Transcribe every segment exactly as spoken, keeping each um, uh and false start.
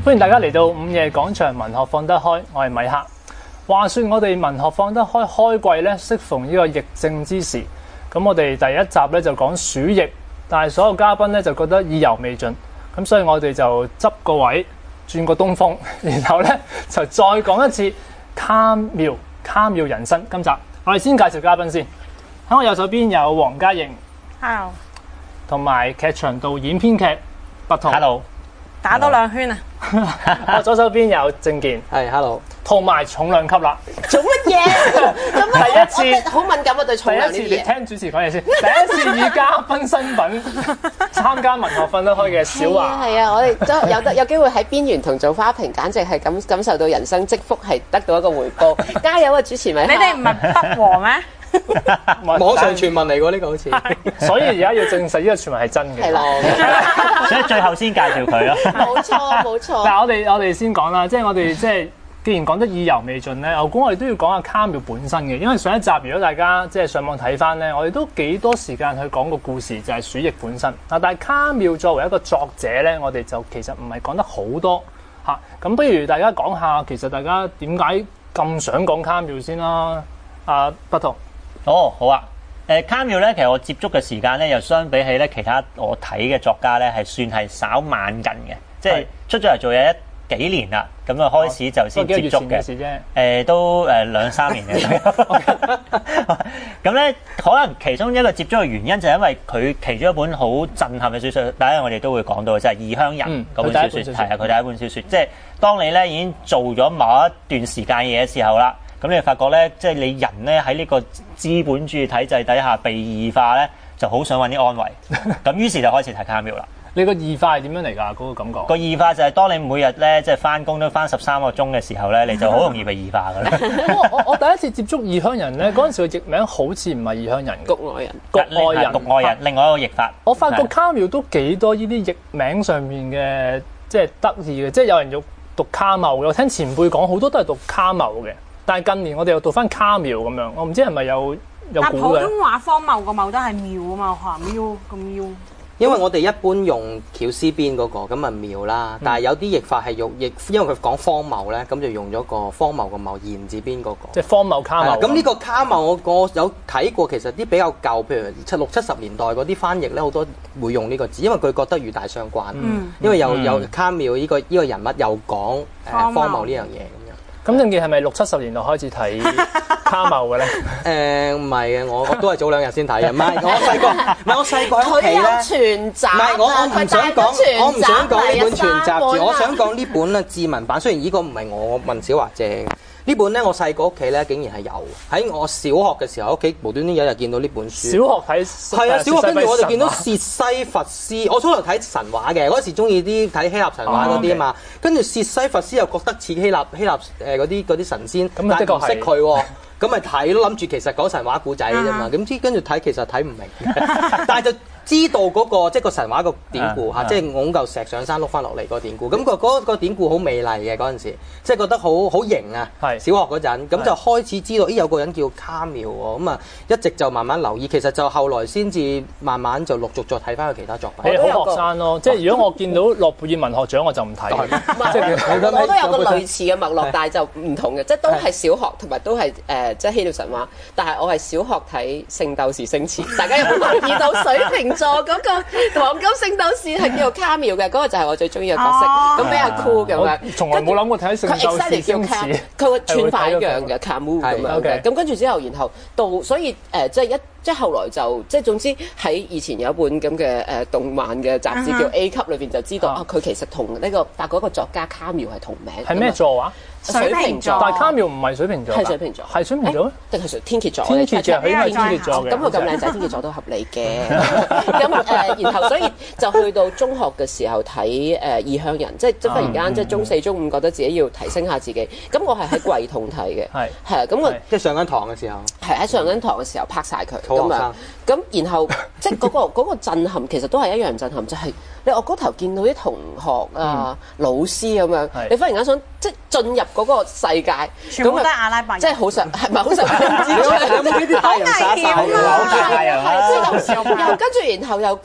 歡迎大家嚟到午夜廣場文學放得開，我係米克。話說我哋文學放得開開季咧，適逢呢個疫症之時，咁我哋第一集咧就講鼠疫，但係所有嘉賓咧就覺得意猶未盡，咁所以我哋就執個位，轉個東風，然後咧就再講一次卡繆卡繆人生。今集我哋先介紹嘉賓先，喺我右手邊有黃嘉瑩 ，Hello， 同埋劇場導演編劇不同 ，Hello， 打多兩圈啊！ 我左手邊有正健， 係 Hello， 同埋重量級啦。 做乜嘢？咁第一次好敏感啊，對重量呢第一啲嘢。 次你聽主持講嘢先，第一次以嘉賓身份參加文學瞓得開嘅小華。 係啊，我哋都有得有機會喺邊緣同做花瓶，簡直係感感受到人生積福，係得到一個回報。加油啊，主持咪！ 你哋唔係不和咩？ 網上傳聞嚟喎，呢個好似， 所以而家要證實呢個傳聞係真嘅。 係啦， 所以最後先介紹佢咯。 冇錯冇錯。 但係我哋我哋先講啦，即係我哋即係既然講得意猶未盡咧，我估我哋都要講下卡繆本身嘅，因為上一集如果大家即係上網睇翻咧，我哋都幾多時間去講個故事，就係鼠疫本身。嗱，但係卡繆作為一個作者咧，我哋就其實唔係講得好多嚇。咁不如大家講下，其實大家點解咁想講卡繆先啦？啊，不同。 哦，好啊。誒卡繆咧，其實我接觸嘅時間咧，又相比起咧其他我睇嘅作家咧，係算係稍晚近嘅，即係出咗嚟做嘢一幾年啦，咁啊開始就先接觸嘅。誒、呃、都誒兩三年嘅。咁咧，可能其中一個接觸嘅原因就係因為佢其中一本好震撼嘅小説，第一我哋都會講到嘅，就係、是《異鄉人》嗰本小説，係啊，佢第一本小説，即係當你咧已經做咗某一段時間嘢嘅時候啦。咁你發覺咧，即係你人咧喺呢個資本主義體制底下被異化咧，就好想揾啲安慰。咁於是就開始睇卡繆啦。 你個異化係點樣嚟㗎？嗰個感覺？ 個異化就係當你每日咧即係翻工都翻十三個鐘嘅時候咧，你就好容易被異化㗎啦。 我我我第一次接觸異鄉人咧，嗰陣時個譯名好似唔係異鄉人， 局外人， 局外人， 局外人，另外一個譯法。 我發覺卡繆都幾多呢啲譯名上面嘅，即係得意嘅，即係有人要讀卡繆嘅。我聽前輩講好多都係讀卡繆嘅。但係近年我哋又讀翻卡繆咁樣，我唔知係咪有有估嘅。 但普通話荒謬個謬都係妙啊嘛，我話妙咁妙。 因為我哋一般用翹絲邊嗰個咁啊妙啦，但係有啲譯法係用譯，因為佢講荒謬咧，咁就用咗個荒謬個謬言字邊嗰個。 即係荒謬卡繆。 咁呢個卡繆我我有睇過，其實啲比較舊，譬如七六七十年代嗰啲翻譯咧，好多會用呢個字，因為佢覺得與大相關。嗯。因為有有卡繆呢個呢個人物又講誒荒謬呢樣嘢。 咁正健係咪六七十年代開始睇卡繆嘅咧？ 誒唔係嘅，我我都係早兩日先睇嘅。唔係我細個，唔係我細個喺屋企咧。 佢有全集。 唔係我我唔想講，我唔想講呢本全集住，我想講呢本啊志文版。雖然呢個唔係我問小華借嘅，呢本咧我細個屋企咧竟然係有。喺我小學嘅時候，屋企無端端有日見到呢本書。 小學睇係啊，小學跟住我就見到薛西弗斯。我初頭睇神話嘅，嗰時中意啲睇希臘神話嗰啲啊嘛。跟住薛西弗斯又覺得似希臘希臘誒嗰啲嗰啲神仙，但係唔識佢喎。咁咪睇咯，諗住其實講神話故仔啫嘛。點知跟住睇其實睇唔明，但係就知道嗰個即係個神話個典故嚇，即係拱嚿石上山碌翻落嚟個典故。咁個嗰個典故好美麗嘅嗰陣時，即係覺得好好型啊！小學嗰陣，咁就開始知道，咦有個人叫卡繆喎。咁啊一直就慢慢留意，其實就後來先至慢慢就陸續再睇翻佢其他作品。 你好學生咯，即係如果我見到諾貝爾文學獎我就唔睇。 即係我都有個類似嘅脈絡，但係就唔同嘅，即係都係小學同埋都係誒即係希臘神話，但係我係小學睇《聖鬥士星矢》，大家有冇留意到水瓶座嗰個黃金聖鬥士係叫做卡繆嘅？嗰個就係我最中意嘅角色，咁比較酷咁樣。 從來冇諗過睇聖鬥士星矢， 佢個串法一樣嘅卡繆咁樣嘅。咁跟住之後，然後到所以誒即係一。即係後來就即係總之喺以前有一本咁嘅誒動漫嘅雜誌叫 A 級裏邊就知道啊，佢其實同呢個法國一個作家卡繆係同名。 係咩座啊？ 水瓶座。 但係卡繆唔係水瓶座。 係水瓶座。 係水瓶座咩？ 定係天蠍座？ 天蠍座，佢應該係天蠍座嘅。 咁佢咁靚仔，天蠍座都合理嘅。咁誒，然後所以就去到中學嘅時候睇誒異鄉人，即係即係忽然間即係中四中五覺得自己要提升下自己。咁我係喺櫃桶睇嘅。係。係啊，咁我即係上緊堂嘅時候。 係喺上緊堂嘅時候拍晒佢咁樣。咁然後即係嗰個嗰個震撼，其實都係一樣震撼，就係你我嗰頭見到啲同學啊、老師咁樣，你忽然間想即係進入嗰個世界， 全部都係阿拉伯人， 即係好想係咪好想知道？ 有冇呢啲太陽灑曬？ 好危險啊！係，即係有時又跟住，然後又即係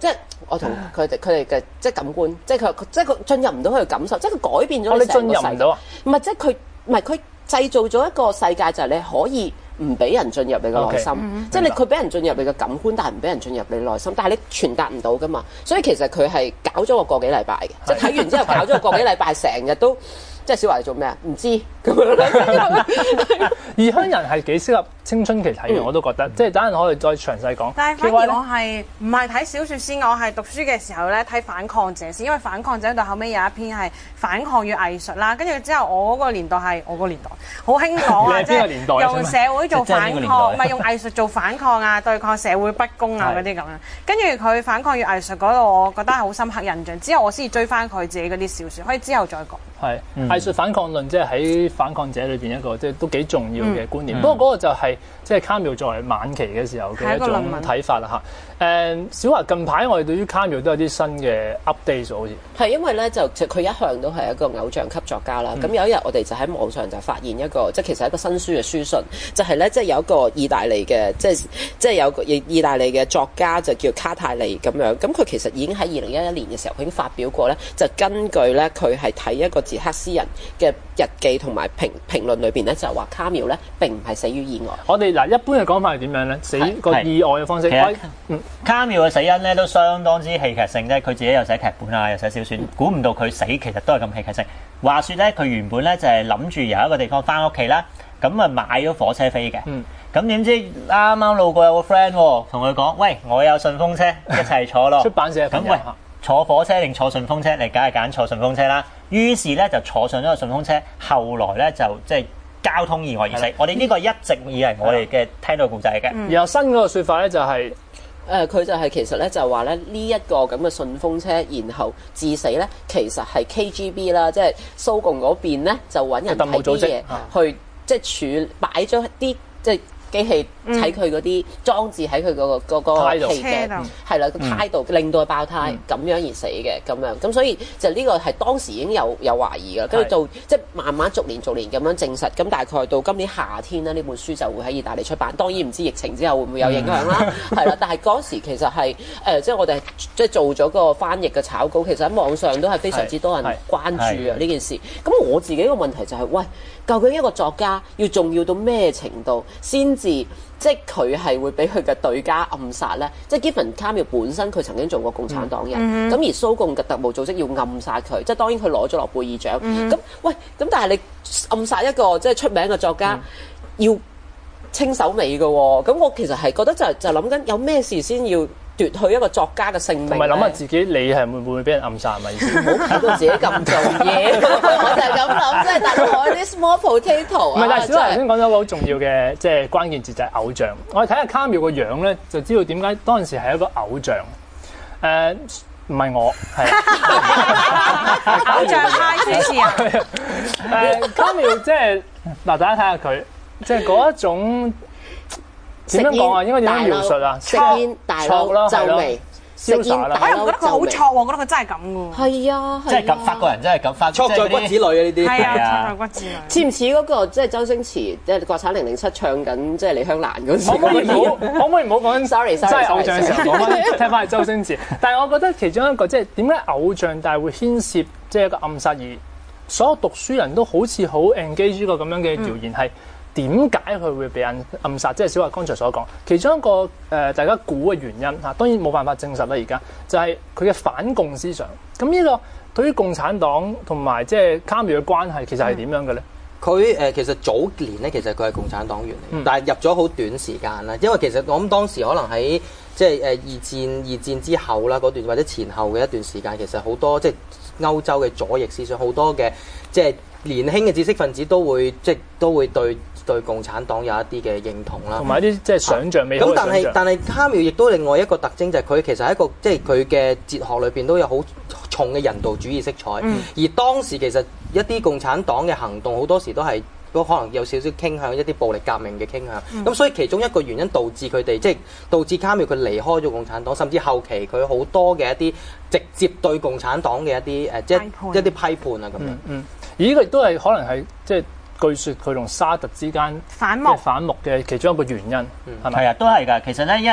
我同佢哋佢哋嘅即係感官，即係佢即係佢進入唔到佢嘅感受，即係佢改變咗你成個世界。 我哋進入唔到啊？ 唔係，即係佢唔係佢製造咗一個世界，就係你可以唔俾人進入你嘅內心， Okay. 即係你佢俾人進入你嘅感官，但係唔俾人進入你內心，但係你傳達唔到噶嘛。所以其實佢係搞咗個個幾禮拜嘅，即係睇完之後搞咗個個幾禮拜，成日都。即係小華你做咩啊？唔知咁樣。 異鄉人係幾適合青春期睇嘅，我都覺得。即係等陣可以再詳細講。 但係反而我係唔係睇小説先，我係讀書嘅時候咧睇反抗者先，因為反抗者到後尾有一篇係反抗與藝術啦。跟住之後我嗰個年代係我個年代好興講啊，即係用社會做反抗，唔係用藝術做反抗啊，對抗社會不公啊嗰啲咁樣。跟住佢反抗與藝術嗰度，我覺得係好深刻印象。之後我先至追翻佢自己嗰啲小説，可以之後再講。 係、嗯、藝術反抗論，即係喺反抗者裏邊一個即係都幾重要嘅觀念。 嗯、 不過嗰個就係即係卡繆作為晚期嘅時候嘅一種睇法啦嚇。誒，小華近排我哋對於卡繆都有啲新嘅 update 好似係因為咧就佢一向都係一個偶像級作家啦。咁、嗯、有一日我哋就喺網上就發現一個即係其實一個新書嘅書信，就係咧即係有一個意大利嘅即係即係有個意意大利嘅作家就叫卡泰利咁樣。咁佢其實已經喺二零一一年嘅時候佢已經發表過咧，就根據咧佢係睇一個捷克詩人嘅日記同埋評評論裏邊咧就話卡繆咧並唔係死於意外。 我哋嗱一般嘅講法係點樣咧？死個意外嘅方式。 嗯，卡繆嘅死因咧都相當之戲劇性啫，佢自己又寫劇本啊，又寫小説，估唔到佢死其實都係咁戲劇性。話說咧，佢原本咧就係諗住由一個地方翻屋企啦，咁啊買咗火車飛嘅。嗯。咁點知啱啱路過有個 friend 喎，同佢講：喂，我有順風車，一齊坐咯。 出版社咁喂，坐火車定坐順風車？你梗係揀坐順風車啦。於是咧就坐上咗個順風車，後來咧就即係交通意外而死。我哋呢個一直以嚟我哋嘅聽到故仔嘅。 然後新嗰個説法咧就係、是。 誒佢、呃、就係其實咧就話咧呢一個咁嘅順風車，然後致死咧，其實係 K G B 啦，即係蘇共嗰邊咧就揾人睇啲嘢去即係處擺咗啲即係機器喺佢嗰啲裝置喺佢嗰個嗰個器嘅係啦個胎度，令到佢爆胎咁樣而死嘅咁樣。咁所以就呢個係當時已經有有懷疑㗎，跟住到即係慢慢逐年逐年咁樣證實。咁大概到今年夏天咧，呢本書就會喺意大利出版。當然唔知疫情之後會唔會有影響啦，係啦。但係嗰時其實係誒，即係我哋即係做咗個翻譯嘅草稿，其實喺網上都係非常之多人關注啊呢件事。咁我自己個問題就係喂，究竟一個作家要重要到咩程度先至？即係佢係會俾佢嘅對家暗殺咧，即係 given 卡繆本身佢曾經做過共產黨人，咁、嗯、而蘇共嘅特務組織要暗殺佢，即係當然佢攞咗諾貝爾獎。咁、嗯、喂，咁但係你暗殺一個即係出名嘅作家，嗯、要清手尾嘅喎，咁我其實係覺得就就諗緊有咩事先要奪去一個作家嘅性命，同埋諗下自己，你係會唔會俾人暗殺？係咪意思？ 唔好睇到自己咁做嘢，我就係咁諗，即係大佬我啲 small potato 唔係，但係小華頭先講咗一個好重要嘅即係關鍵字就係偶像。我哋睇下卡繆個樣咧，就知道點解當陣時係一個偶像。誒，唔係我係偶像派主持啊！ 誒，卡繆即係嗱，大家睇下佢，即係嗰一種。點樣講啊？應該點樣描述啊？ 食煙大佬皺眉，食煙大佬皺眉。我又覺得佢好錯喎，我覺得佢真係咁嘅喎。 係啊， 即係咁法國人真係咁法， 錯在骨子裏啊！呢啲係啊，錯在骨子裏。 似唔似嗰個即係周星馳即係國產零零七唱緊即係李香蘭嗰時？ 可唔可以唔好？可唔可以唔好講緊 sorry sorry 真係偶像嘅時候講翻聽翻係周星馳？但係我覺得其中一個即係點解偶像，但係會牽涉即係一個暗殺，而所有讀書人都好似好 engage 呢個咁樣嘅謠言係。點解佢會被暗暗殺？即係小華剛才所講，其中一個誒、呃、大家估嘅原因嚇，當然冇辦法證實啦。而家就係佢嘅反共思想。咁呢個對於共產黨同埋即係卡繆嘅關係，其實係點樣嘅咧？ 佢誒、呃、其實早年咧，其實佢係共產黨員嚟，嗯、但係入咗好短時間啦。因為其實我諗當時可能喺即係誒二戰二戰之後啦嗰段或者前後嘅一段時間，其實好多即係歐洲嘅左翼思想，好多嘅即係年輕嘅知識分子都會即係都會對。對共產黨有一啲嘅認同啦，同埋一啲即係想像美好嘅想像。咁但係但係卡繆亦都另外一個特徵就係佢其實係一個即係佢嘅哲學裏邊都有好重嘅人道主義色彩。嗯、而當時其實一啲共產黨嘅行動好多時都係都可能有少少傾向一啲暴力革命嘅傾向。咁、嗯、所以其中一個原因導致佢哋即係導致卡繆佢離開咗共產黨，甚至後期佢好多嘅一啲直接對共產黨嘅一啲誒即係一啲批判啊咁樣。 嗯，嗯而呢個亦都係可能係即係。據說佢同沙特之間反目反目嘅其中一個原因，係咪？ 係啊，都係㗎。其實咧，因為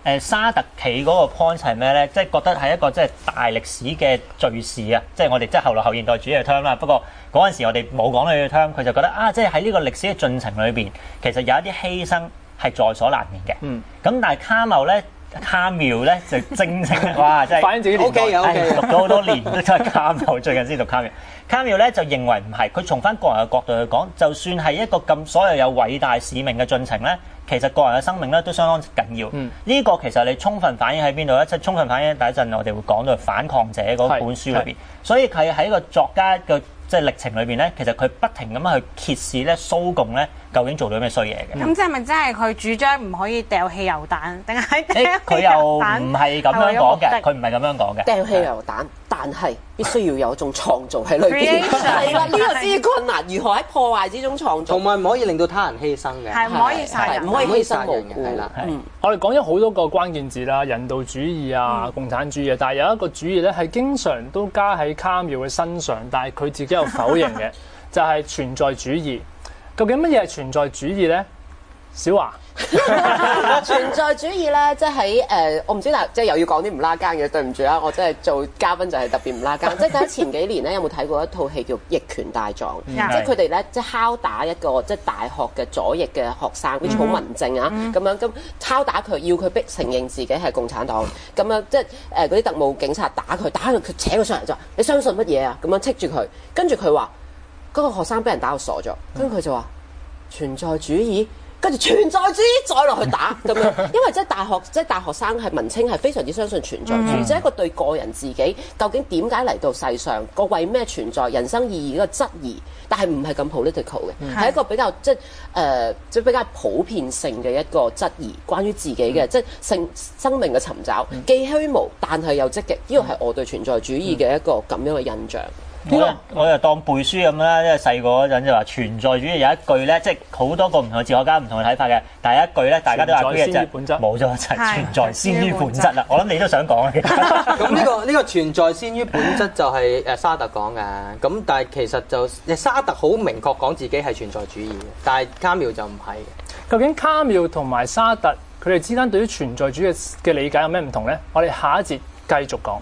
誒沙特企嗰個 point 係咩咧？即係覺得係一個即係大歷史嘅敘事啊！即係我哋即係後來後現代主義嘅 term 啦。不過嗰陣時我哋冇講到呢個 term，佢就覺得啊，即係喺呢個歷史嘅進程裏邊，其實有一啲犧牲係在所難免嘅。嗯。咁但係卡繆咧。卡繆咧就正正哇，真係反映自己年代 OK 嘅 OK 嘅讀咗好多年都真係卡繆，最近先讀卡繆。卡繆咧就認為唔係，佢從翻個人嘅角度去講，就算係一個咁所有有偉大使命嘅進程咧，其實個人嘅生命咧都相當緊要。呢、嗯、個其實你充分反映喺邊度咧？即係充分反映第一陣我哋會講到反抗者嗰本書裏邊，所以佢喺個作家嘅即係歷程裏邊咧，其實佢不停咁樣去揭示咧蘇共咧究竟做到咩衰嘢嘅。 咁即係咪真係佢主張唔可以掉汽油彈，定係佢又唔係咁樣講嘅，佢唔係咁樣講嘅。 掉汽油彈，但係必須要有一種創造喺裏邊。係啦，呢個先至困難。如何喺破壞之中創造？ 同埋唔可以令到他人犧牲嘅。 係唔可以殺人， 唔可以犧牲無辜。 係啦， 嗯，我哋講咗好多個關鍵字啦，人道主義啊、嗯、共產主義啊，但係有一個主義咧係經常都加喺卡繆嘅身上，但係佢自己又否認嘅，就係存在主義。究竟乜嘢係存在主義咧？小華。 存在主義咧，即係喺誒，我唔知但即係又要講啲唔拉更嘅，對唔住啊！我真係做嘉賓就係特別唔拉更。即係喺前幾年咧，有冇睇過一套戲叫《逆權大狀》？嗯、即係佢哋咧，即係敲打一個即係大學嘅左翼嘅學生，啲好文靜啊，咁、嗯、樣咁敲打佢，要佢逼承認自己係共產黨。咁樣即係誒嗰啲特務警察打佢，打佢，佢扯佢上嚟就話：你相信乜嘢啊？咁樣斥住佢，跟住佢話嗰個學生俾人打到傻咗，跟住佢就話存在主義。跟住存在主義再落去打咁樣，因為即係大學，即係大學生係文青係非常之相信存在主義，即係、嗯、一個對個人自己究竟點解嚟到世上，個為咩存在，人生意義嗰個質疑，但係唔係咁 political 嘅，係、嗯、一個比較即係誒即係比較普遍性嘅一個質疑，關於自己嘅、嗯、即係生生命嘅尋找，既虛無但係又積極，呢個係我對存在主義嘅一個咁樣嘅印象。 我就我就當背書咁啦，因為細個嗰陣就話存在主義有一句咧，即係好多個唔同嘅哲學家唔同嘅睇法嘅，但係一句咧，大家都話嘅就冇咗就係存在先於本質啦。我諗你都想講啊，其實咁呢個呢個存在先於本質就係誒沙特講嘅，咁但係其實就沙特好明確講自己係存在主義嘅，但係卡繆就唔係嘅。 究竟卡繆同埋沙特佢哋之間對於存在主義嘅理解有咩唔同咧？我哋下一節繼續講。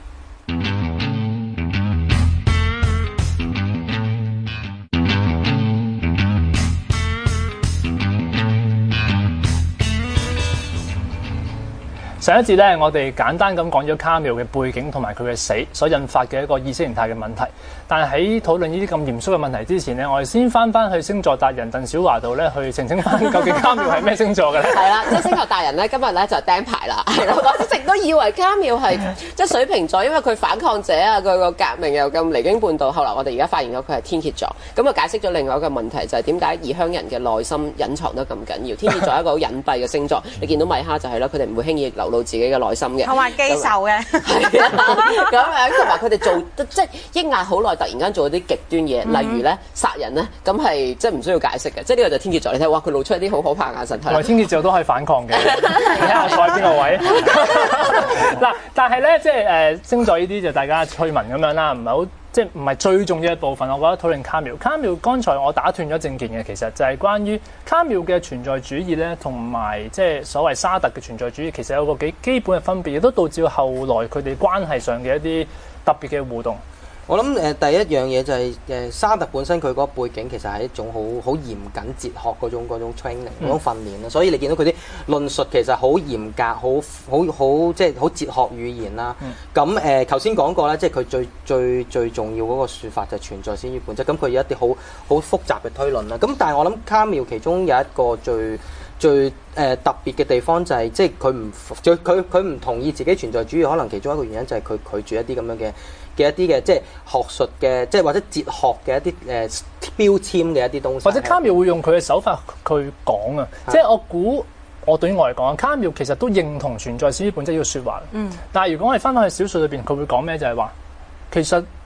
上一節咧，我哋簡單咁講咗卡繆嘅背景同埋佢嘅死所引發嘅一個意識形態嘅問題。但係喺討論呢啲咁嚴肅嘅問題之前咧，我哋先翻翻去星座達人鄧小華度咧，去澄清翻究竟卡繆係咩星座嘅咧？ 係啦，即係星座達人咧，今日咧就釘牌啦。係啦，我一直都以為卡繆係即係水瓶座，因為佢反抗者啊，佢個革命又咁離經叛道。後來我哋而家發現咗佢係天蠍座，咁啊解釋咗另外一個問題，就係點解異鄉人嘅內心隱藏得咁緊要？天蠍座係一個好隱蔽嘅星座，你見到米哈就係啦，佢哋唔會輕易流露自己嘅內心嘅， 同埋記仇嘅， 係啊，咁樣同埋佢哋做即係抑壓好耐，突然間做啲極端嘢，例如咧殺人咧，咁係即係唔需要解釋嘅，即係呢個就天蠍座。你睇，哇，佢露出一啲好可怕嘅眼神。 同埋天蠍座都可以反抗嘅，睇下我坐喺邊個位。嗱，但係咧，即係誒星座呢啲就大家趣聞咁樣啦，唔係好。即係唔係最重要嘅部分，我覺得討論卡繆。卡繆剛才我打斷咗正件嘅，其實就係關於卡繆嘅存在主義咧，同埋即係所謂沙特嘅存在主義，其實有個幾基本嘅分別，亦都導致後來佢哋關係上嘅一啲特別嘅互動。 我諗誒、呃、第一樣嘢就係、是、誒、呃、沙特本身佢嗰個背景其實係一種好好嚴謹哲學嗰種嗰種 training 嗰種訓練啦，所以你見到佢啲論述其實好嚴格，好好好即係好哲學語言啦。咁誒頭先講過啦，即係佢最最最重要嗰個説法就係存在先於本質。咁佢有一啲好好複雜嘅推論啦。咁但係我諗卡繆其中有一個最最誒、呃、特別嘅地方就係、是、即係佢唔佢佢唔同意自己存在主義，可能其中一個原因就係佢拒絕一啲咁樣嘅。嘅一啲嘅即係學術嘅，即係或者哲學嘅一啲誒、呃、標籤嘅一啲東西， 或者卡繆會用佢嘅手法去講啊。即係我估，我對於我嚟講，卡繆其實都認同存在先於本質呢個説話。嗯。但係如果我哋翻返去小説裏邊，佢會講咩？就係話其實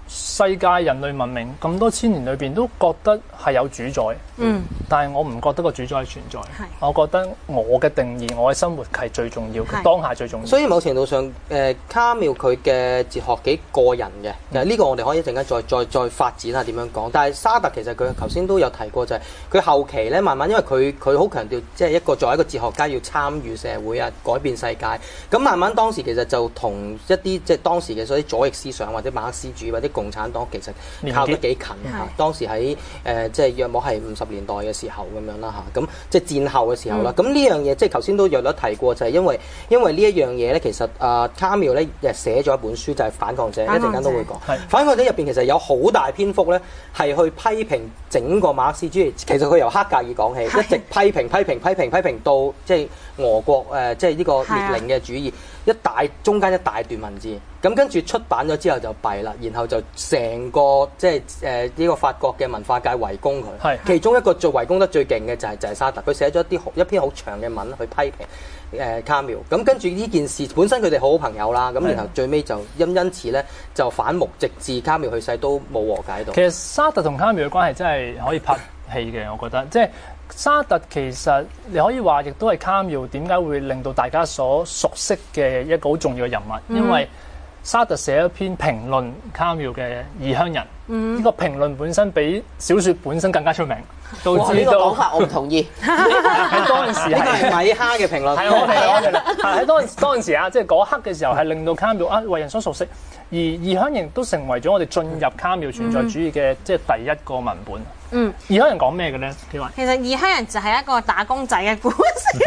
世界人類文明咁多千年裏邊都覺得係有主宰，嗯，但係我唔覺得個主宰係存在，係，我覺得我嘅定義，我嘅生活係最重要嘅，當下最重要。 所以某程度上，誒、呃、卡繆佢嘅哲學幾個人嘅，其實呢個我哋可以一陣間再再再發展下點樣講。但係沙特其實佢頭先都有提過，就係佢後期咧慢慢，因為佢佢好強調，即係一個作為一個哲學家要參與社會啊，改變世界。咁慢慢當時其實就同一啲即係當時嘅所謂左翼思想或者馬克思主義或者共產黨其實靠得幾近嚇。當時喺誒、呃、即係約莫係五十年代嘅時候咁樣啦嚇。咁即係戰後嘅時候啦。咁呢、嗯、樣嘢即係頭先都約略提過，就係、是、因為因為呢一樣嘢咧，其實啊、呃、卡繆咧誒寫咗一本書就係、是《反抗者》，一陣間都會講。《反抗者》入邊其實有好大篇幅咧係去批評整個馬克思主義。其實佢由黑格爾講起，一直批評批評批評批評到即係俄國誒、呃、即係呢個列寧嘅主義。一大中間一大段文字，咁跟住出版咗之後就弊啦，然後就成個即係誒呢個法國嘅文化界圍攻佢。係其中一個最圍攻得最勁嘅就係就係沙特，佢寫咗一啲一篇好長嘅文去批評誒、呃、卡繆。咁跟住呢件事本身佢哋好好朋友啦，咁然後最尾就因因此咧就反目，直至卡繆去世都冇和解到。 其實沙特同卡繆嘅關係真係可以拍戲嘅，我覺得即係。沙特其實你可以話，亦都係卡繆點解會令到大家所熟悉嘅一個好重要嘅人物，嗯、因為沙特寫一篇評論卡繆嘅《異鄉人》，呢、嗯、個評論本身比小説本身更加出名。導致到呢個講法我唔同意。 喺當時係米哈嘅評論， 係我哋我哋啦。係喺當當時啊，即係嗰刻嘅時候係令到卡繆啊為人所熟悉，而《異鄉人》都成為咗我哋進入卡繆存在主義嘅、嗯、即係第一個文本。嗯，異鄉人講咩嘅咧？其實異鄉人就係一個打工仔嘅故事。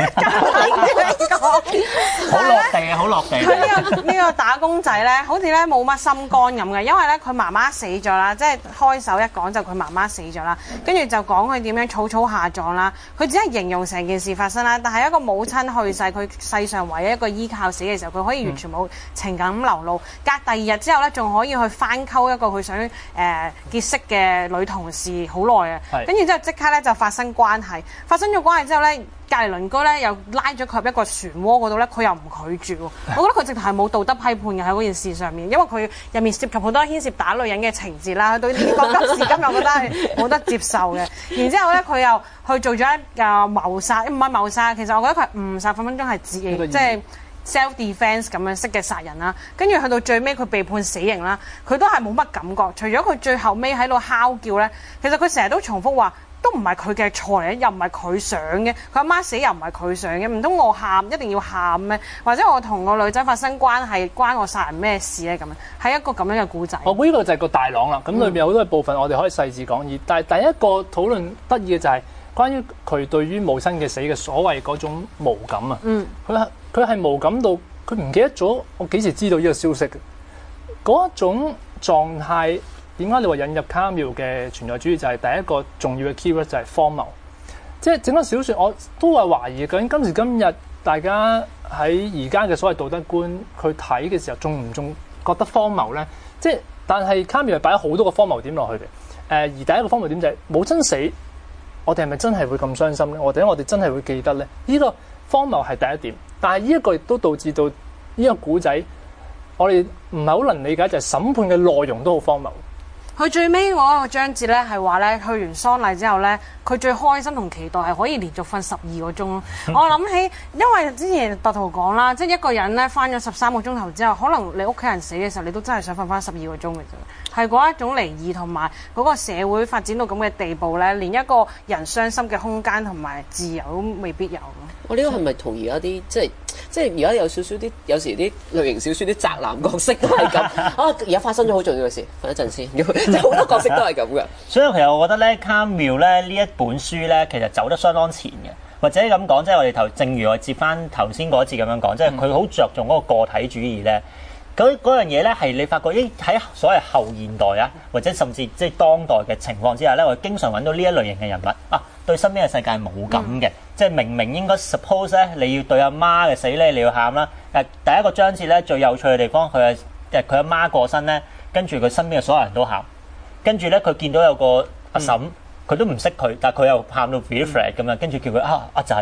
好落地啊！好落地。 佢呢、呢個呢、呢個打工仔咧，好似咧冇乜心肝咁嘅，因為咧佢媽媽死咗啦，即係開首一講就佢媽媽死咗啦，跟住就講佢點樣草草下葬啦。佢只係形容成件事發生啦，但係一個母親去世，佢世上唯一一個依靠死嘅時候，佢可以完全冇情感咁流露。嗯、隔第二日之後咧，仲可以去翻溝一個佢想誒、呃、結識嘅女同事，好耐啊。跟住之後即刻咧就發生關係，發生咗關係之後咧，隔離鄰居咧又拉咗佢入一個漩渦嗰度咧，佢又唔拒絕喎。我覺得佢直頭係冇道德批判嘅喺嗰件事上面，因為佢入面涉及好多牽涉打女人嘅情節啦。對呢個今時今日我覺得係冇得接受嘅。然之後咧，佢又去做咗一個謀殺，唔係謀殺，其實我覺得佢係誤殺，分分鐘係自己即係 self defence 咁樣式嘅殺人啦。跟住去到最尾，佢被判死刑啦，佢都係冇乜感覺。除咗佢最後尾喺度嚎叫咧，其實佢成日都重複話。都唔係佢嘅錯嚟，又唔係佢想嘅。佢阿媽死又唔係佢想嘅，唔通我喊一定要喊咩？或者我同個女仔發生關係，關我殺人咩事咧？咁樣係一個咁樣嘅故仔。 我估呢個就係個大綱啦。咁裏面有好多部分我哋可以細緻講。而但係第一個討論得意嘅就係關於佢對於母親嘅死嘅所謂嗰種無感啊。嗯，佢係佢係無感到佢唔記得咗我幾時知道呢個消息嘅嗰一種狀態。點解你話引入卡繆嘅存在主義就係第一個重要嘅 keyword 就係荒謬，即係整個小説我都係懷疑究竟今時今日大家喺而家嘅所謂道德觀去睇嘅時候，仲唔仲覺得荒謬咧？即係但係卡繆係擺咗好多個荒謬點落去嘅。誒、呃、而第一個荒謬點就係母親死，我哋係咪真係會咁傷心咧？我哋我哋真係會記得咧？呢、這個荒謬係第一點，但係呢一個亦都導致到呢個古仔，我哋唔係好能理解，就係審判嘅內容都好荒謬。 佢最尾嗰個章節咧係話咧，去完喪禮之後咧，佢最開心同期待係可以連續瞓十二個鐘咯。我諗起，因為之前特圖講啦，即係一個人咧翻咗十三個鐘頭之後，可能你屋企人死嘅時候，你都真係想瞓翻十二個鐘嘅啫。係嗰一種離異同埋嗰個社會發展到咁嘅地步咧，連一個人傷心嘅空間同埋自由都未必有咯。 我呢個係咪同而家啲即係即係而家有少少啲有時啲類型小説啲宅男角色都係咁啊！而家發生咗好重要嘅事，瞓一陣先。即係好多角色都係咁嘅。 所以其實我覺得咧，卡繆咧呢一本書咧，其實走得相當前嘅。或者咁講，即係我哋頭正如我接翻頭先嗰一節咁樣講，即係佢好着重嗰個個體主義咧。嗰嗰樣嘢咧係你發覺，咦喺所謂後現代啊，或者甚至即係當代嘅情況之下咧，我哋經常揾到呢一類型嘅人物啊，對身邊嘅世界冇感嘅，嗯、即係明明應該 suppose 咧，你要對阿媽嘅死咧，你要喊啦。誒，第一個章節咧最有趣嘅地方，佢係佢阿媽過身咧，跟住佢身邊嘅所有人都喊，跟住咧佢見到有個阿嬸，佢、嗯、都唔識佢，但係佢又喊到 very flat 咁樣，跟住叫佢啊阿仔。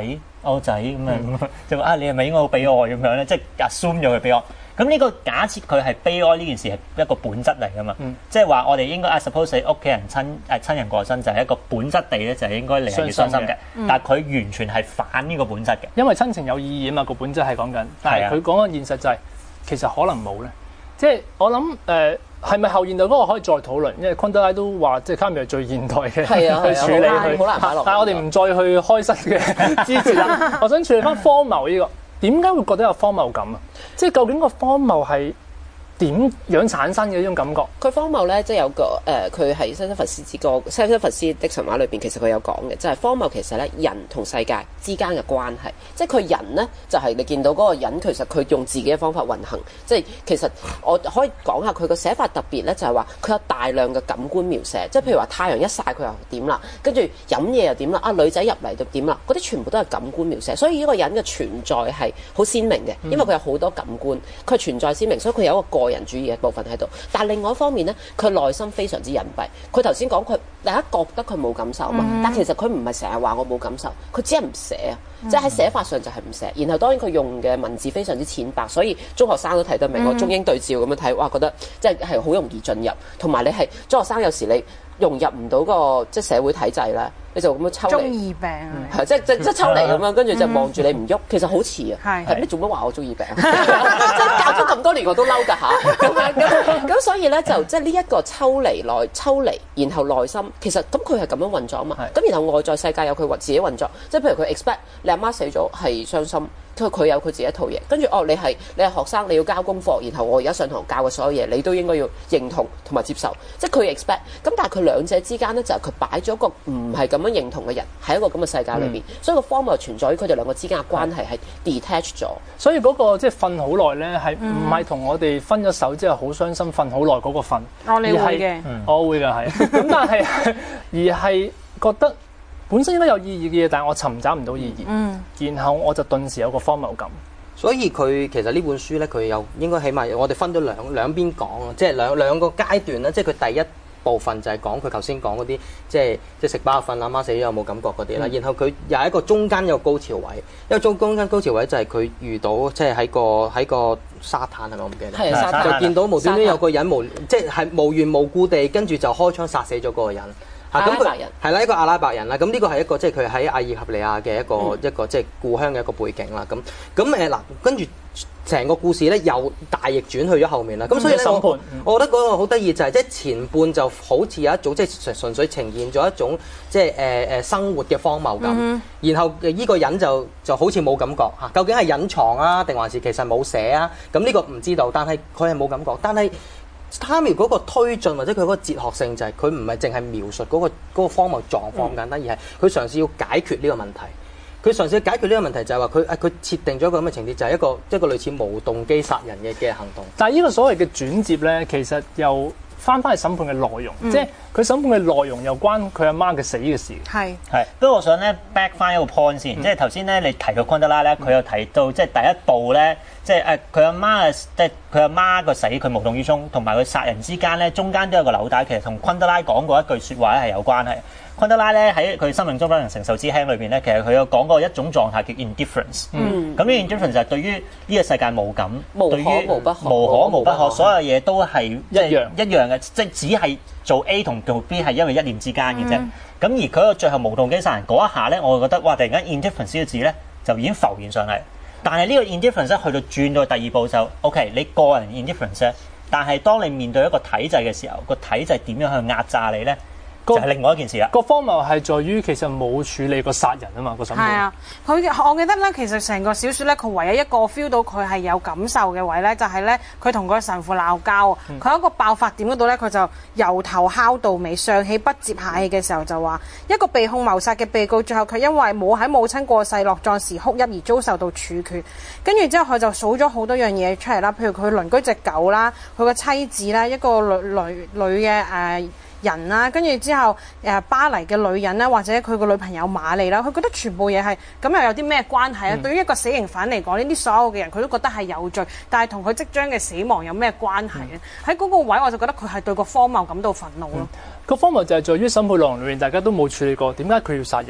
歐仔咁樣，就話啊你係咪應該好悲哀咁樣咧？即係 assume 咗佢悲哀。咁呢個假設佢係悲哀呢件事係一個本質嚟噶嘛？嗯、即係話我哋應該啊 suppose 你屋企人親誒親人過身就係一個本質地咧就係應該你係要傷心嘅，嗯、但係佢完全係反呢個本質嘅。 因為親情有意義啊嘛，個本質係講緊，但係佢講嘅現實就係、是、其實可能冇咧。即係我諗誒係咪後現代嗰個可以再討論，因為昆德拉都話即係卡繆係最現代嘅去處理佢，但係我哋唔再去開新嘅枝節啦。我想處理翻荒謬呢、這個。點解會覺得有荒謬感啊？即係究竟個荒謬係點樣產生嘅呢種感覺？ 佢荒謬咧，即係有個誒，佢喺西西弗斯之歌、西西弗斯的神話裏邊，其實佢有講嘅，就係、是、荒謬其實咧人同世界之間嘅關係。即係佢人咧，就係、是、你見到嗰個人，其實佢用自己嘅方法運行。即係其實我可以講下佢個寫法特別咧，就係話佢有大量嘅感官描寫。即係譬如話太陽一曬佢又點啦，跟住飲嘢又點啦，啊女仔入嚟就點啦，嗰啲全部都係感官描寫。所以呢個人嘅存在係好鮮明嘅，因為佢有好多感官，佢存在鮮明，所以佢有一個個人主義嘅部分喺度。但係另外一方面咧，佢內心非常之隱蔽。佢頭先講佢大家覺得佢冇感受嘛，嗯、但其實佢唔係成日話我冇感受，佢只係唔寫啊，嗯、即係喺寫法上就係唔寫。然後當然佢用嘅文字非常之淺白，所以中學生都睇得明。嗯、我中英對照咁樣睇，哇，覺得即係係好容易進入。同埋你係中學生，有時你融入唔到個即係社會體制咧，你就咁樣抽離。中二病啊！係即即即抽離咁樣，跟住就望住你唔喐，其實好似啊，係係你做乜話我中二病？即係教咗咁多年我都嬲㗎嚇，咁樣咁咁，所以咧就即係呢一個抽離內抽離，然後內心其實咁佢係咁樣運作啊嘛。咁然後外在世界有佢自己運作，即係譬如佢 expect 你阿媽死咗係傷心。佢有佢自己一套嘢，跟住哦，你係你係學生，你要交功課，然後我而家上堂教嘅所有嘢，你都應該要認同同埋接受，即係佢 expect。咁但係佢兩者之間咧，就係佢擺咗一個唔係咁樣認同嘅人喺一個咁嘅世界裏邊，嗯、所以個荒謬存在於佢哋兩個之間嘅關係係 detach 咗。所以嗰個即係瞓好耐咧，係唔係同我哋分咗手之後好傷心瞓好耐嗰個瞓？ 哦，你會嘅， 嗯、我會嘅係。咁但係而係覺得。本身應該有意義嘅嘢，但係我尋找唔到意義，嗯、然後我就頓時有個荒謬感。 所以佢其實呢本書咧，佢又應該起碼我哋分咗兩兩邊講啊，即係兩兩個階段啦。即係佢第一部分就係講佢頭先講嗰啲，即係即係食飽瞓，阿媽死咗有冇感覺嗰啲啦。嗯、然後佢又係一個中間有個高潮位，一個中中間高潮位就係佢遇到即係喺個喺個沙灘係咪我唔記得？ 係沙灘就見到無端端有個人無即係係無緣無故地跟住就開槍殺死咗嗰個人。 阿拉伯人係啦，一個阿拉伯人啦，咁呢個係一個即係佢喺阿爾及利亞嘅一個、嗯、一個即係故鄉嘅一個背景啦。咁咁誒嗱，跟住成個故事咧又大逆轉去咗後面啦。咁、嗯、所以咧，我我覺得嗰個好得意就係即係前半就好似有一種即係純粹呈現咗一種即係誒誒生活嘅荒謬感。嗯、然後呢個人就就好似冇感覺嚇，究竟係隱藏啊，定還是其實冇寫啊？咁呢個唔知道，但係佢係冇感覺，但係。卡繆嗰個推進或者佢嗰個哲學性就係佢唔係淨係描述嗰、嗰個嗰、嗰個荒謬狀況咁簡單，而係佢嘗試要解決呢個問題。佢嘗試解決呢個問題就係話佢誒佢設定咗一個咁嘅情節，就係、係、一個一個類似無動機殺人嘅嘅行動。 但係呢個所謂嘅轉接咧，其實又翻返去審判嘅內容，嗯、即係佢審判嘅內容又關佢阿媽嘅死嘅事。 係係，不過我想咧 back 翻一個 point 先，嗯、即係頭先咧你提到昆德拉咧，佢有提到即係第一步咧。即係誒佢阿媽嘅，即係佢阿媽個死，佢無動於衷，同埋佢殺人之間咧，中間都有個紐帶，其實同昆德拉講過一句説話咧係有關係。昆德拉咧喺佢生命中不能承受之輕裏邊咧，其實佢有講過一種狀態叫 indifference。嗯。咁呢個 indifference 就係對於呢個世界冇感， 無可對於無不可， 無可無不可，所有嘢都係一樣一樣嘅，即係只係做 A 同做 B 係因為一念之間嘅啫。咁、嗯、而佢個最後無動機殺人嗰一下咧，我就覺得哇！突然間 indifference 呢個字咧就已經浮現上嚟。但係呢個 indifference 去到轉到第二步就 OK， 你個人 indifference， 但係當你面對一個體制嘅時候，個體制點樣去壓榨你咧？就係另外一件事啦。 個荒謬係在於其實冇處理過殺人啊嘛，個審判。係啊， 佢我記得咧，其實成個小説咧，佢唯一一個 feel 到佢係有感受嘅位咧，就係咧，佢同個神父鬧交。佢、嗯、喺一個爆發點嗰度咧，佢就由頭敲到尾，上氣不接下氣嘅時候就話，一個被控謀殺嘅被告，最後佢因為冇喺母親過世落葬時哭泣而遭受到處決。跟住之後佢就數咗好多樣嘢出嚟啦，譬如佢鄰居隻狗啦，佢個妻子啦，一個女女女嘅誒。呃人啦，跟住之後誒巴黎嘅女人啦，或者佢個女朋友瑪麗啦，佢覺得全部嘢係咁又有啲咩關係啊？嗯、對於一個死刑犯嚟講，呢啲所有嘅人佢都覺得係有罪，但係同佢即將嘅死亡有咩關係咧？喺嗰、嗯、個位我就覺得佢係對個荒謬感到憤怒咯。 個、嗯、荒謬就係在於審判內容裏面，大家都冇處理過，點解佢要殺人？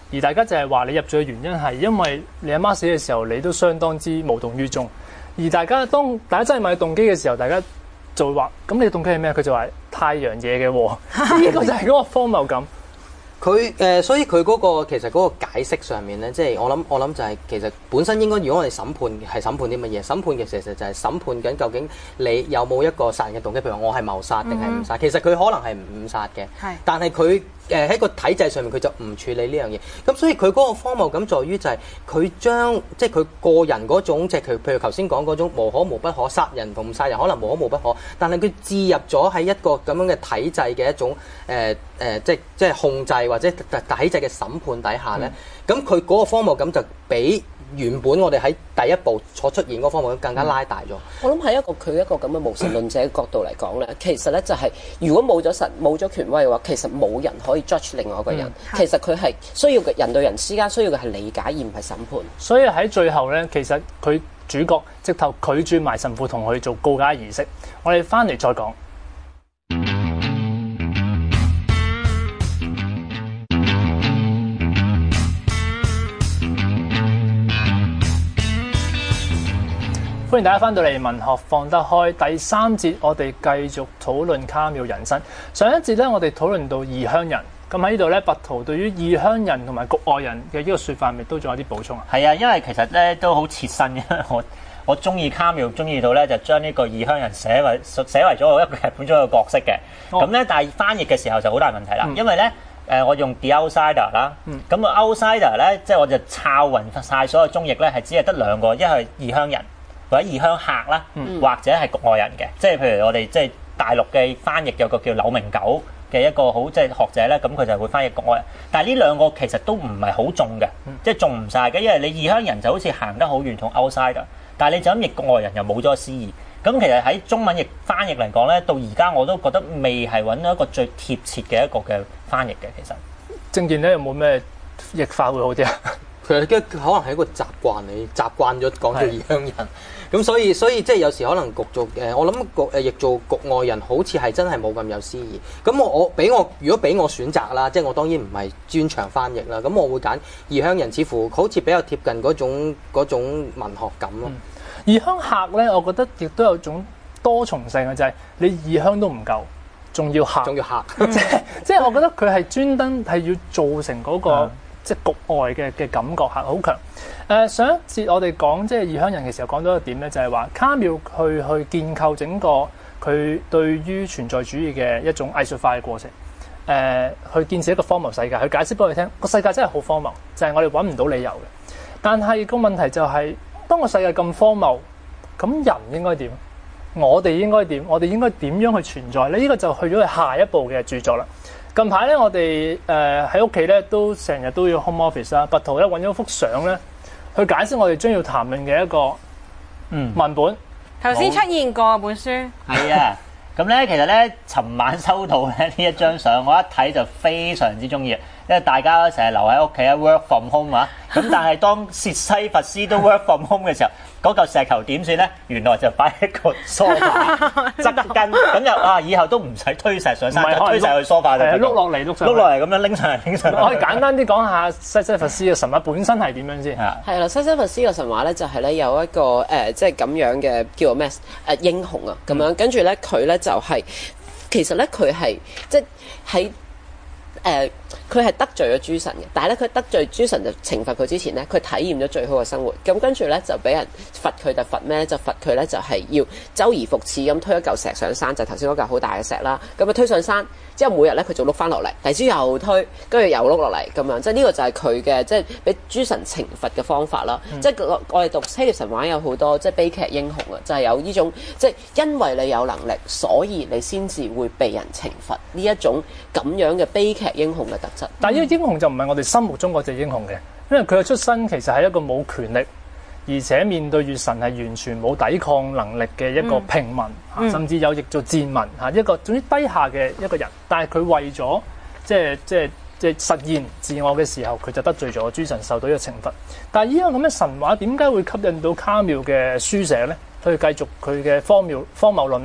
而大家就係話你入罪嘅原因係因為你阿媽死嘅時候，你都相當之無動於衷。而大家當大家真係問動機嘅時候，大家就會話：咁你嘅動機係咩？佢就話太陽嘢嘅喎，呢個就係嗰個荒謬感。 佢誒、呃，所以佢嗰、嗰個其實嗰個解釋上面咧，即係我諗我諗就係其實本身應該，如果我哋審判係審判啲乜嘢？審判嘅其實就係審判緊究竟你有冇一個殺人嘅動機，譬如話我係謀殺定係誤殺。其實佢可能係唔誤殺嘅， 係但係佢誒喺個體制上面佢就唔處理呢樣嘢。咁所以佢嗰個荒謬感在於就係佢將即係佢個人嗰種即係佢譬如頭先講嗰種無可無不可，殺人同唔殺人可能無可無不可，但係佢置入咗喺一個咁樣嘅體制嘅一種誒誒、呃呃、即係即係控制。或者體制嘅審判底下咧，咁佢嗰個荒謬感就比原本我哋喺第一步所出現嗰個荒謬感更加拉大咗。 我諗喺一個佢一個咁嘅無神論者嘅角度嚟講咧，其實咧就係如果冇咗神冇咗權威嘅話，其實冇人可以 judge 另外一個人。嗯、其實佢係需要嘅人對人之間需要嘅係理解而唔係審判。 所以喺最後咧，其實佢主角直頭拒絕埋神父同佢做告解儀式。我哋翻嚟再講。歡迎大家翻到嚟文學放得開第三節，我哋繼續討論卡繆人生。上一節咧，我哋討論到異鄉人，咁喺呢度咧，拔圖對於異鄉人同埋局外人嘅呢個説法，咪都仲有啲補充啊？ 係啊，因為其實咧都好切身嘅。我我中意卡繆，中意到咧就將呢個異鄉人寫為寫為咗我一個劇本中一個角色嘅。咁咧、哦，但係翻譯嘅時候就好大問題啦，嗯、因為咧誒我用 The Outsider 啦、嗯，咁個 Outsider 咧即係我就抄勻晒所有中譯咧，係只係得兩個，一係異鄉人。或者異鄉客啦，嗯、或者係局外人嘅，即係譬如我哋即係大陸嘅翻譯有個叫柳明九嘅一個好即係學者咧，咁佢就會翻譯局外人。但係呢兩個其實都唔係好重嘅，嗯、即係中唔晒嘅，因為你異鄉人就好似行得好遠同 outsider， 但係你就咁譯局外人又冇咗詩意。咁其實喺中文譯翻譯嚟講咧，到而家我都覺得未係揾到一個最貼切嘅一個嘅翻譯嘅。其實正健咧有冇咩譯法會好啲啊？ 其實可能係一個習慣，你習慣咗講做異鄉人。咁所以所以即係有時可能局做誒，我諗局誒譯做局外人，好似係真係冇咁有詩意。咁我我俾我如果俾我選擇啦，即係我當然唔係專長翻譯啦。咁我會揀異鄉人，似乎好似比較貼近嗰種嗰種文學感咯。 異鄉客咧，我覺得亦都有種多重性嘅，就係、是、你異鄉都唔夠，仲要客， 仲要客。 即係即係我覺得佢係專登係要造成嗰、那個。嗯即係局外嘅嘅感覺係好強。誒、呃、上一節我哋講即係異鄉人嘅時候講到一個點咧，就係話卡繆去去建構整個佢對於存在主義嘅一種藝術化嘅過程。誒、呃、去建設一個荒謬世界，去解釋俾我哋聽個世界真係好荒謬，就係、是、我哋揾唔到理由嘅。但係個問題就係、是、當個世界咁荒謬，咁人應該點？我哋應該點？我哋應該點樣去存在咧？呢、這個就去咗去下一步嘅著作啦。近排咧，我哋誒喺屋企咧都成日都要 home office 啦。拔圖咧揾咗幅相咧，去解釋我哋將要談論嘅一個嗯文本。 頭先、嗯、出現過本書。係啊，咁咧其實咧，尋晚收到咧呢一張相，我一睇就非常之中意，因為大家成日留喺屋企啊 work from home 啊。咁但係當薛西弗斯都 work from home 嘅時候，嗰嚿石球點算咧？原來就擺喺個梳化側跟，咁就啊以後都唔使推石上山，推石去梳化度， 碌落嚟碌上， 碌落嚟咁樣拎上嚟拎上嚟。 我可以簡單啲講下西西弗斯嘅神話本身係點樣先？ 係啦，西西弗斯嘅神話咧就係咧有一個誒、呃、即係咁樣嘅叫做咩誒、呃、英雄啊咁樣，跟住咧佢咧就係、是、其實咧佢係即係喺。誒佢係得罪咗諸神嘅，但係咧佢得罪諸神就懲罰佢之前咧，佢體驗咗最好嘅生活。咁跟住咧就俾人罰佢，就罰咩咧？就罰佢咧就係要周而復始咁推一嚿石上山，就頭先嗰嚿好大嘅石啦。咁啊推上山之後，每日咧佢就碌翻落嚟，第二朝又推，跟住又碌落嚟咁樣。即係呢個就係佢嘅即係俾諸神懲罰嘅方法啦。嗯、即係我哋讀希臘神話有好多即係悲劇英雄啊，就係、是、有呢種即係因為你有能力，所以你先至會被人懲罰呢一種咁樣嘅悲劇英雄嘅特質。 但係呢個英雄就唔係我哋心目中嗰隻英雄嘅，因為佢嘅出身其實係一個冇權力，而且面對住神係完全冇抵抗能力嘅一個平民，嗯、甚至有譯做賤民嚇，一個總之低下嘅一個人。但係佢為咗即係即係即係實現自我嘅時候，佢就得罪咗諸神，受到呢個懲罰。但係呢個咁嘅神話點解會吸引到卡繆嘅書寫咧？去繼續佢嘅荒謬荒謬論咧？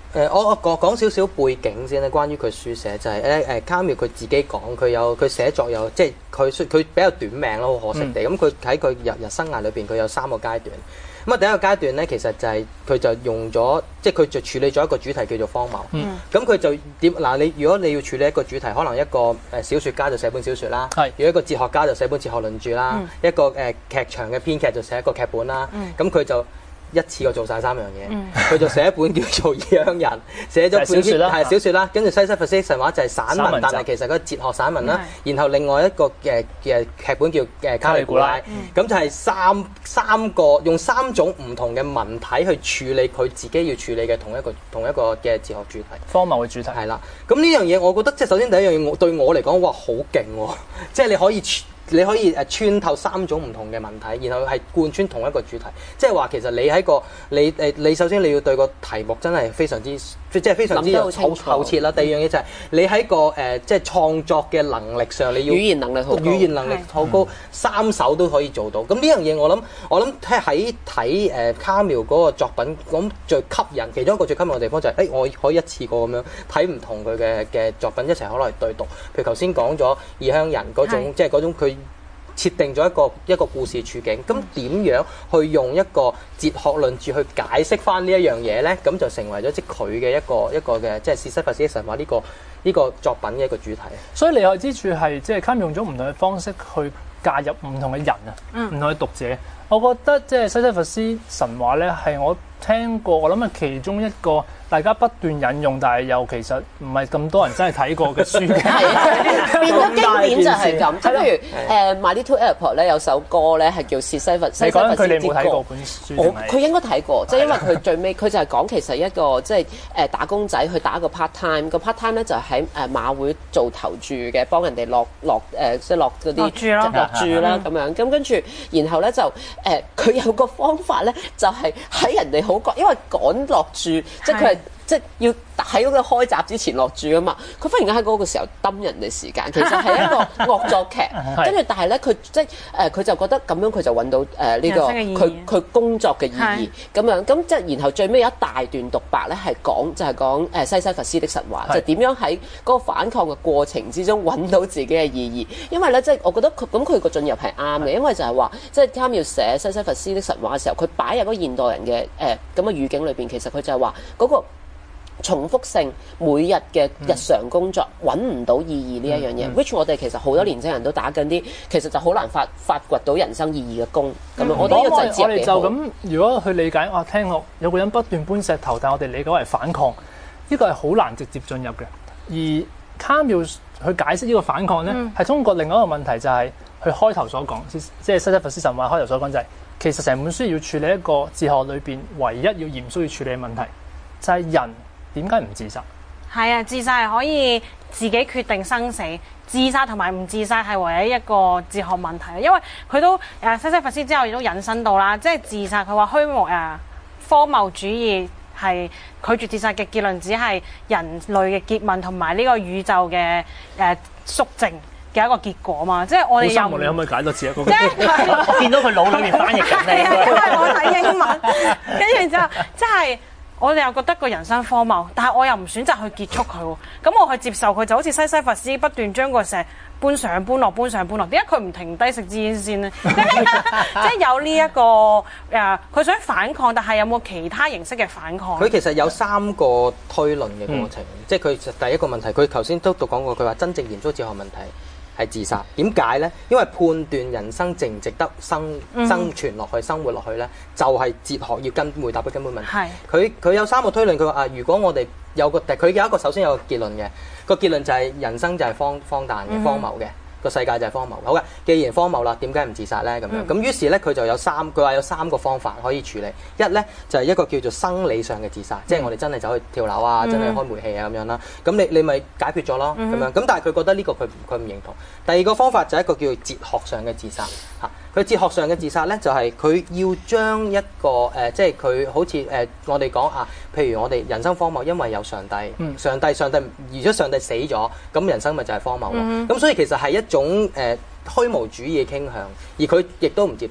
誒、呃，我我講講少少背景先咧，關於佢書寫就係咧誒，卡繆佢自己講，佢有佢寫作有即係佢佢比較短命咯，好可惜地。咁佢喺佢日日生涯裏邊，佢有三個階段。咁啊，第一個階段咧，其實就係、是、佢就用咗，即係佢就處理咗一個主題叫做荒謬。咁佢、嗯、就點嗱？你如果你要處理一個主題，可能一個誒小説家就寫本小説啦，是如果一個哲學家就寫本哲學論著啦，嗯、一個誒、呃、劇場嘅編劇就寫一個劇本啦。咁佢、嗯、就一次過做晒三樣嘢，佢、嗯、就寫一本叫做《異鄉人》，寫咗本係小説啦，跟住《西西弗斯神話》就係散文，散文但係其實嗰個哲學散文啦。嗯、然後另外一個嘅嘅劇本叫誒《卡利古拉》，咁、嗯、就係三三個用三種唔同嘅文體去處理佢自己要處理嘅同一個同一個嘅哲學主題， 荒謬嘅主題。 係啦，咁呢樣嘢我覺得即係首先第一樣嘢，我對我嚟講，哇好勁喎！即係你可以。你可以誒穿透三種唔同嘅文體，然後係貫穿同一個主題，即係話其實你喺個你誒你首先你要對個題目真係非常之即係非常之有透透徹啦。第二樣嘢就係你喺個誒、呃、即係創作嘅能力上，你要語言能力好高， 語言能力好高，是三手都可以做到。咁呢樣嘢我諗我諗喺睇誒卡繆嗰個作品，咁最吸引其中一個最吸引嘅地方就係、是、誒、欸、我可以一次過咁樣睇唔同佢嘅嘅作品一齊可能嚟對讀。譬如頭先講咗異鄉人嗰種，是即係嗰種佢。設定咗一個一個故事處境，咁點樣去用一個哲學論著去解釋翻呢一樣嘢咧？咁就成為咗即佢嘅一個一個嘅即係史西弗斯的神話呢個呢個作品嘅一個主題。 所以厲害之處係即係卡繆用咗唔同嘅方式去介入唔同嘅人啊，唔、嗯、同嘅讀者。我覺得即係西西弗斯神話咧係我聽過，我諗係其中一個大家不斷引用，但係又其實唔係咁多人真係睇過嘅書嘅。 係變咗經典就係咁，即係譬如誒 My Little Airport 咧有首歌咧係叫《西西弗西西弗斯之歌》。你講佢哋冇睇過本書？我佢應該睇過，即係因為佢最尾佢就係講其實一個即係誒打工仔去打一個 part time，個 part time 咧就喺誒馬會做投注嘅，幫人哋落落誒即係落嗰啲落注咯， 落注啦咁樣。咁跟住然後咧就誒佢有個方法咧就係喺人哋好趕，因為趕落注，即係佢係。即係要喺嗰個開閘之前落注啊嘛！佢忽然間喺嗰個時候抌人哋時間，其實係一個惡作劇。跟住但係咧，佢即係誒，佢就覺得咁樣佢就揾到誒呢、呃這個佢佢工作嘅意義咁樣。咁即係然後最尾有一大段獨白咧，係講就係講誒西西弗斯的神話，就點樣喺嗰個反抗嘅過程之中揾到自己嘅意義。因為咧，即係我覺得佢咁佢個進入係啱嘅，因為就係話即係卡繆寫西西弗斯的神話嘅時候，佢擺入嗰個現代人嘅誒咁嘅語境裏邊，其實佢就係話嗰個。重複性每日嘅日常工作揾唔到意義呢一樣嘢 which 我哋其實好多年輕人都打緊啲，其實就好難發發掘到人生意義嘅工咁樣。我覺得呢個就係我哋就咁，如果去理解，我聽落有個人不斷搬石頭，但係我哋理解為反抗，呢個係好難直接進入嘅。而卡繆去解釋呢個反抗咧，係、嗯、通過另外一個問題，就係佢開頭所講，即係西西弗斯神話開頭所講就係、是，其實成本書要處理一個哲學裏邊唯一要嚴肅要處理嘅問題，就係、是、人。點解唔自殺？ 係啊，自殺係可以自己決定生死，自殺同埋唔自殺係唯一一個哲學問題。因為佢都誒西西弗斯之後亦都引申到啦，即係自殺佢話虛無誒荒謬主義係拒絕自殺嘅結論，只係人類嘅結問同埋呢個宇宙嘅誒宿靜嘅一個結果嘛。即係我哋又你可唔可以解多次一個？ 即係我見到佢腦裏面翻譯緊你， 因為我睇英文，跟住之後即係。我哋又覺得個人生荒謬，但係我又唔選擇去結束佢喎。咁我去接受佢，就好似西西弗斯不斷將個石搬上搬落、搬上搬落。點解佢唔停低食支煙先呢？即係有呢、這、一個誒，佢、呃、想反抗，但係有冇其他形式嘅反抗？ 佢其實有三個推論嘅過程，嗯、即係佢第一個問題，佢頭先都讀講過，佢話真正嚴肅哲學問題係自殺。點解咧？因為判斷人生值唔值得生生存落去、生活落去咧，就係、是、哲學要根回答嘅根本問題。佢佢是有三個推論，佢話啊，如果我哋有個，佢有一個首先有個結論嘅，個結論就係人生就係荒荒誕嘅、荒謬嘅。個世界就係荒謬。好嘅，既然荒謬啦，點解唔自殺咧？咁樣咁於是咧，佢就有三，佢話有三個方法可以處理。一咧就係、是、一個叫做生理上嘅自殺，嗯、即係我哋真係走去跳樓啊，嗯、真係開煤氣啊咁樣啦。咁你你咪解決咗咯，咁、嗯、樣。咁但係佢覺得呢個佢佢唔認同。第二個方法就係一個叫做哲學上嘅自殺嚇。佢哲學上嘅自殺咧，就係、是、佢要將一個誒、呃，即係佢好似誒、呃，我哋講啊，譬如我哋人生荒謬，因為有上帝，嗯、上帝上帝，如果上帝死咗，咁人生咪就係荒謬咯。咁、嗯、所以其實係一種誒、呃、虛無主義嘅傾向，而佢亦都唔接受。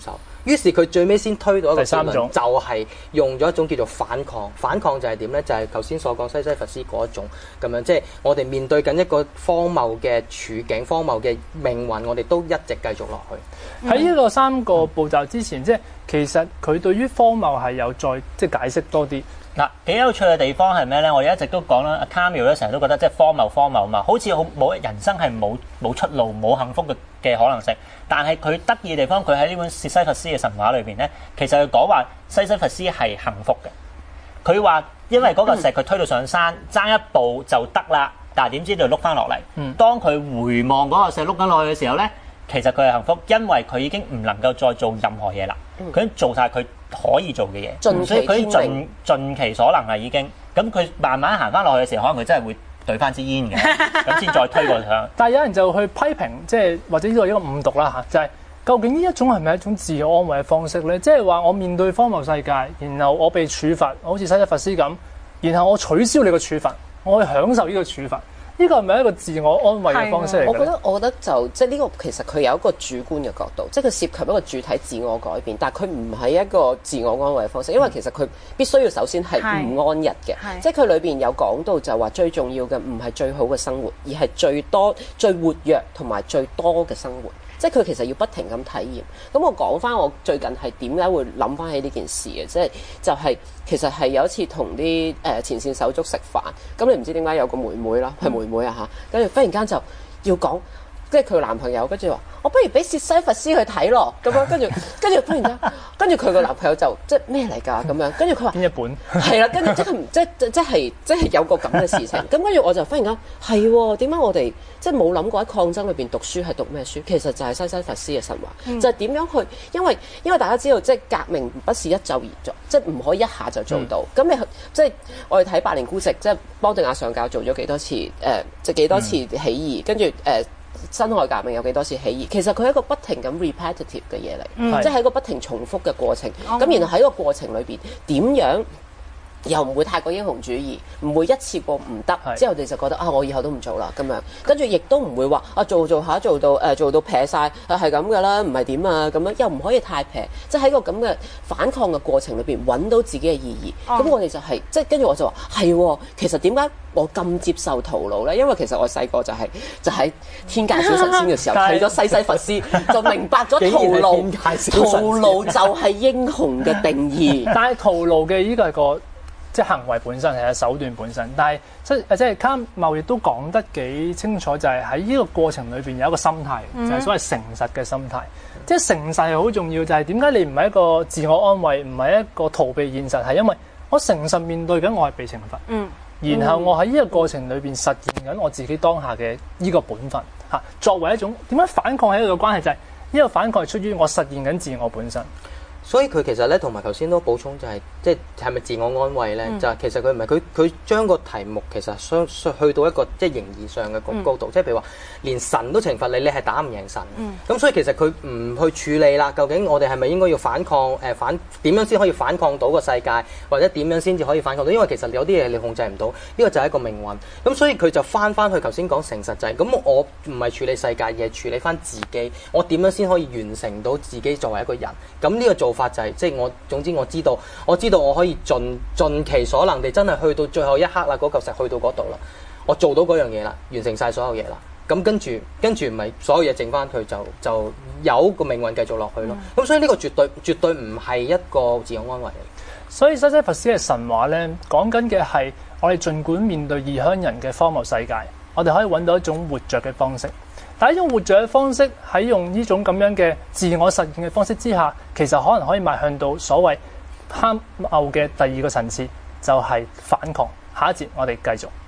於是佢最尾先推到一個第三種， 就係用咗一種叫做反抗。反抗就係點咧？就係頭先所講西西弗斯嗰一種咁樣，即係我哋面對緊一個荒謬嘅處境、荒謬嘅命運，我哋都一直繼續落去。 喺呢、嗯、個三個步驟之前，即係其實佢對於荒謬係有再即係解釋多啲。 嗱，幾有趣嘅地方係咩咧？我哋一直都講啦，阿卡繆咧成日都覺得即係荒謬荒謬嘛，好似好冇人生係冇冇出路、冇幸福嘅嘅可能性。但係佢得意嘅地方，佢喺呢本薛西弗斯嘅神話裏邊咧，其實佢講話西西弗斯係幸福嘅。佢話因為嗰個石佢推到上山，爭一步就得啦，但係點知就碌翻落嚟。嗯、當佢回望嗰個石碌緊落去嘅時候咧，其實佢係幸福，因為佢已經唔能夠再做任何嘢啦。佢、嗯、已經做晒佢可以做嘅嘢， 盡所以佢盡盡其所能啦已經。咁佢慢慢行翻落去嘅時候，可能佢真係會對翻支煙嘅，咁先再推過上。 但係有人就去批評，即係或者呢個一個誤讀啦嚇，就係、是、究竟呢一種係咪一種自我安慰嘅方式咧？即係話我面對荒謬世界，然後我被處罰，好似西西弗斯咁，然後我取消你個處罰，我去享受呢個處罰。呢個係咪一個自我安慰嘅方式嚟嘅？ 我覺得我覺得就即係呢個其實佢有一個主觀嘅角度，即係佢涉及一個主體自我改變，但係佢唔係一個自我安慰嘅方式，因為其實佢必須要首先係唔安逸嘅，即係佢裏邊有講到就話最重要嘅唔係最好嘅生活，而係最多最活躍同埋最多嘅生活。即係佢其實要不停咁體驗。咁我講翻我最近係點解會諗翻起呢件事嘅，即係就係、是、其實係有一次同啲誒前線手足食飯，咁你唔知點解有個妹妹啦，係妹妹啊嚇，跟住忽然間就要講，即係佢男朋友跟住話，我不如俾薛西弗斯去睇咯，咁樣跟住跟住忽然間，跟住佢個男朋友就即係咩嚟㗎咁樣，跟住佢話邊一本？ 係啦，跟住即係即即即係即係有個咁嘅事情，咁跟住我就忽然間係喎，點解我哋即係冇諗過喺抗爭裏邊讀書係讀咩書？其實就係西西弗斯嘅神話，嗯、就係點樣去？因為因為大家知道即係革命不是一晝而作，即係唔可以一下就做到。咁、嗯、你即係我哋睇百年孤寂，即係邦迪亞上校做咗幾多次誒、呃，即係幾多次起義，跟住誒。呃辛亥革命有幾多次起義？其實佢係一個不停咁 repetitive 嘅嘢嚟，嗯、即係一個不停重複嘅過程。咁、嗯、然後喺個過程裏邊點樣又唔會太過英雄主義，唔會一次過唔得，之後你就覺得啊，我以後都唔做啦咁樣。跟住亦都唔會話啊做做下做到誒、呃、做到撇晒，係係咁噶啦，唔係點啊咁樣，又唔可以太撇。即係喺個咁嘅反抗嘅過程裏邊揾到自己嘅意義。咁、嗯、我哋就係、是、即係跟住我就話係，其實點解我咁接受徒勞咧？因為其實我細個就係、是、就喺、是、天界小神仙嘅時候睇咗西西弗斯，就明白咗徒勞，徒勞就係英雄嘅定義。 但係徒勞嘅呢個係個。即係行為本身係手段本身，但係即係即係卡繆亦都講得幾清楚，就係喺呢個過程裏邊有一個心態，嗯、就係所謂誠實嘅心態。即係誠實係好重要，就係點解你唔係一個自我安慰，唔係一個逃避現實，係因為我誠實面對緊我係被懲罰，嗯、然後我喺呢個過程裏邊實現緊我自己當下嘅呢個本分嚇。作為一種點解反抗係一個關係，就係、是、呢個反抗係出於我實現緊自我本身。 所以佢其實咧，同埋頭先都補充就係、是，即係係咪自我安慰咧？嗯、就係其實佢唔係佢佢將個題目其實相去到一個即係形而上嘅高度，嗯、即係譬如話，連神都懲罰你，你係打唔贏神。咁、嗯、所以其實佢唔去處理啦。究竟我哋係咪應該要反抗？誒、呃、反點樣先可以反抗到個世界，或者點樣先至可以反抗到？因為其實有啲嘢你控制唔到，呢、這個就係一個命運。咁所以佢就翻翻去頭先講誠實就係、是，咁我唔係處理世界，而係處理翻自己。我點樣先可以完成到自己作為一個人？咁呢個做法就係、是、即係我總之我知道，我知道我可以盡盡其所能地真係去到最後一刻啦，嗰嚿石去到嗰度啦，我做到嗰樣嘢啦，完成晒所有嘢啦。咁跟住跟住唔係所有嘢剩翻佢就就有個命運繼續落去咯。咁、嗯、所以呢個絕對絕對唔係一個自我安慰嚟。 所以西西弗斯嘅神話咧，講緊嘅係我哋儘管面對異鄉人嘅荒謬世界，我哋可以揾到一種活着嘅方式。但係呢種活着嘅方式喺用呢種咁樣嘅自我實現嘅方式之下，其實可能可以邁向到所謂卡繆嘅第二個層次，就係、是、反抗。下一節我哋繼續。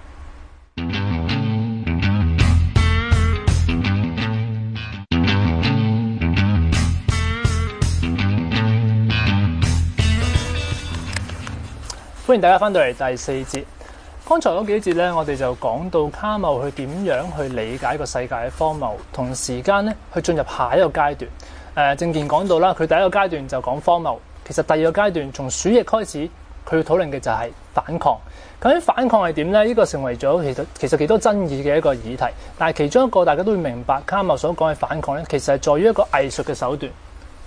歡迎大家翻到嚟第四節。剛才嗰幾節咧，我哋就講到卡繆去點樣去理解個世界嘅荒謬，同時間咧去進入下一個階段。誒、呃，正見講到啦，佢第一個階段就講荒謬，其實第二個階段從鼠疫開始，佢要討論嘅就係反抗。究竟反抗係點咧？呢、這個成為咗其實其實幾多爭議嘅一個議題。但係其中一個大家都會明白，卡繆所講嘅反抗咧，其實係在於一個藝術嘅手段。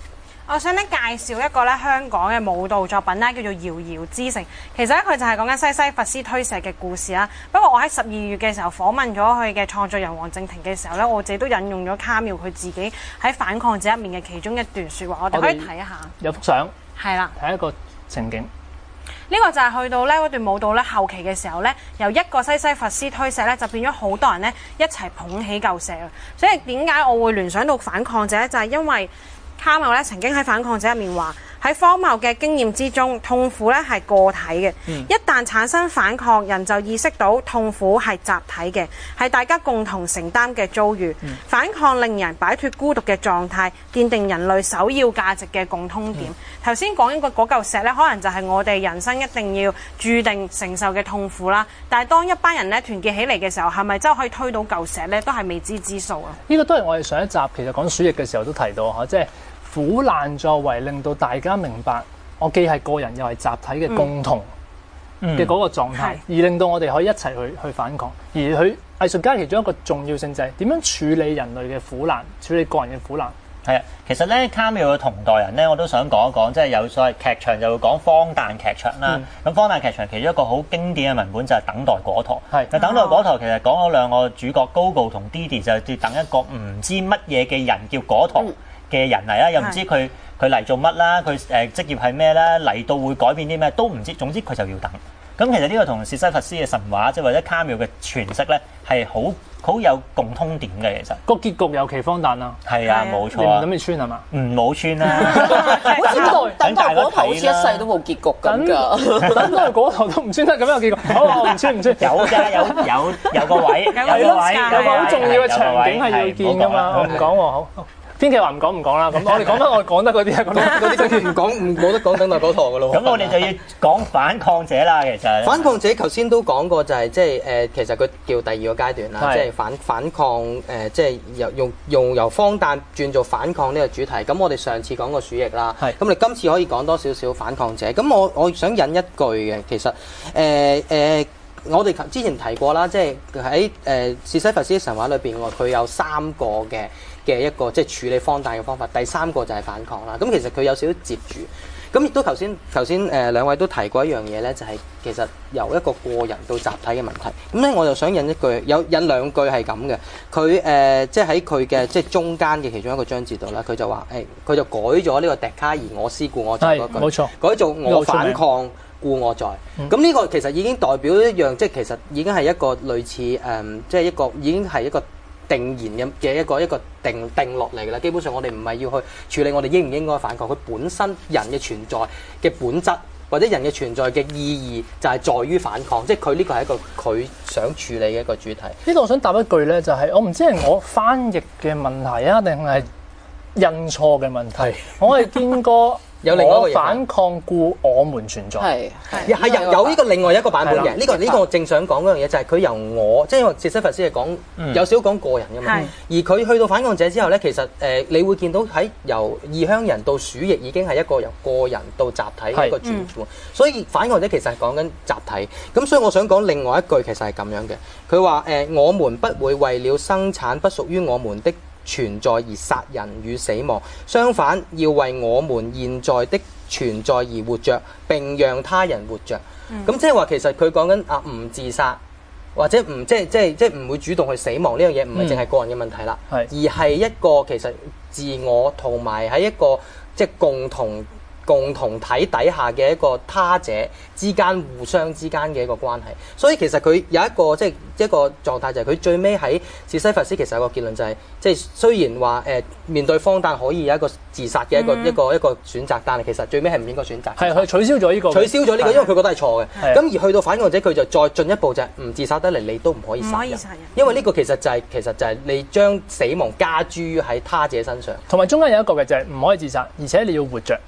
我想咧介紹一個咧香港嘅舞蹈作品啦，叫做《遙遙之城》。其實咧佢就係講緊西西弗斯推石嘅故事啦。不過我喺十二月嘅時候訪問咗佢嘅創作人黃正廷嘅時候咧，我自己都引用咗卡繆佢自己喺反抗者入面嘅其中一段説話，我哋可以睇一下。 有幅相， 係啦， 睇一個情景。 呢個就係去到咧嗰段舞蹈咧後期嘅時候咧，由一個西西弗斯推石咧，就變咗好多人咧一齊捧起嚿石啊！所以點解我會聯想到反抗者咧？就係因為卡繆咧曾經喺反抗者入面話，喺荒謬嘅經驗之中，痛苦咧係個體嘅。嗯、一旦產生反抗，人就意識到痛苦係集體嘅，係大家共同承擔嘅遭遇。嗯、反抗令人擺脱孤獨嘅狀態，奠定人類首要價值嘅共通點。頭先講一個嗰嚿石咧，可能就係我哋人生一定要注定承受嘅痛苦啦。但係當一班人咧團結起嚟嘅時候，係咪真係可以推到嚿石咧？都係未知之數啊！呢個都係我哋上一集其實講鼠疫嘅時候都提到嚇，即係。苦難作為令到大家明白，我既係個人又係集體嘅共同嘅嗰個狀態，嗯、而令到我哋可以一齊去去反抗。而佢藝術家其中一個重要性就係點樣處理人類嘅苦難，處理個人嘅苦難。 係啊，其實咧卡繆嘅同代人咧，我都想講一講，即係有所謂劇場就會講荒誕劇場啦。咁、嗯、荒誕劇場其中一個好經典嘅文本就係《等待果陀》。係，等待果陀其實講咗兩個主角高高同 Didi 就係要等一個唔知乜嘢嘅人叫果陀。嗯嘅人嚟啦，又唔知佢佢嚟做乜啦，佢誒職業係咩啦，嚟到會改變啲咩都唔知，總之佢就要等。咁其實呢個同薛西弗斯嘅神話，即係或者卡繆嘅詮釋咧，係好好有共通點嘅。其實個結局尤其荒誕啊！ 係啊，冇錯啊！ 你唔諗住穿係嘛？ 唔好穿啦！ 好似等待果陀好似一世都冇結局咁㗎。 等待果陀都唔穿得咁樣結局。好，我唔穿唔穿。 有㗎，有有有個位，有個位， 有個好重要嘅場景係要見㗎嘛。我唔講喎，好。編劇話唔講唔講啦，咁我哋講翻我哋講得嗰啲啊，嗰啲嗰啲唔講唔冇得講等待果陀嘅咯。 咁我哋就要講反抗者啦，其實。 反抗者頭先都講過就係即係誒，其實佢叫第二個階段啦，即係反反抗誒，即係由用用由荒誕轉做反抗呢個主題。咁我哋上次講過鼠疫啦，咁你今次可以講多少少反抗者。咁我我想引一句嘅，其實誒誒。呃呃我哋之前提過啦，即係喺誒薛西弗斯神話裏邊，佢有三個嘅嘅一個即係處理荒誕嘅方法，第三個就係反抗啦。咁其實佢有少少接住，咁亦都頭先頭先誒兩位都提過一樣嘢咧，就係、是、其實由一個個人到集體嘅問題。咁咧我就想引一句，有引兩句係咁嘅。佢誒、呃、即係喺佢嘅即係中間嘅其中一個章節度啦，佢就話誒，佢、欸、就改咗呢個笛卡爾我思故我在嗰句， 冇錯， 改做我反抗故我在。咁呢、嗯、個其實已經代表一樣，即係其實已經係一個類似誒、嗯，即係一個已經係一個定言嘅嘅一個一個定定落嚟㗎啦。基本上我哋唔係要去處理我哋應唔應該反抗，佢本身人嘅存在嘅本質或者人嘅存在嘅意義就係在於反抗，即係佢呢個係一個佢想處理嘅一個主題。 呢度我想答一句咧，就係、是、我唔知係我翻譯嘅問題啊，定係印錯嘅問題。我係見過。有另外一個反抗故我們存在，係係係有有呢個另外一個版本嘅。呢個呢個我正想講嗰樣嘢就係佢由我，即係因為薛西弗斯係講有少少講個人㗎嘛。而佢去到反抗者之後咧，其實誒你會見到喺由異鄉人到鼠疫已經係一個由個人到集體嘅一個轉換。所以反抗者其實係講緊集體。咁所以我想講另外一句其實係咁樣嘅。佢話誒我們不會為了生產不屬於我們的存在而殺人與死亡，相反要為我們現在的存在而活着，並讓他人活着。咁、嗯、即係話其實佢講緊啊唔自殺或者唔即係即係即係唔會主動去死亡呢樣嘢，唔係淨係個人嘅問題啦，嗯、而係一個其實自我同埋喺一個即係共同共同體底下嘅一個他者之間互相之間嘅一個關係。所以其實佢有一個即係一個狀態就係佢最尾喺薛西弗斯其實有個結論就係、是、即係雖然話誒、呃、面對荒誕可以有一個自殺嘅一個、嗯、一個一個選擇，但係其實最尾係唔應該選擇。 係佢取消咗呢、這個， 取消咗呢、這個，因為佢覺得係錯嘅。咁而去到反抗者，佢就再進一步就係唔自殺得嚟，你都唔可以殺人。唔可以殺人，因為呢個其實就係、是、其實就係你將死亡加諸喺他者身上。 同埋中間有一個嘅就係唔可以自殺，而且你要活着。 係啦，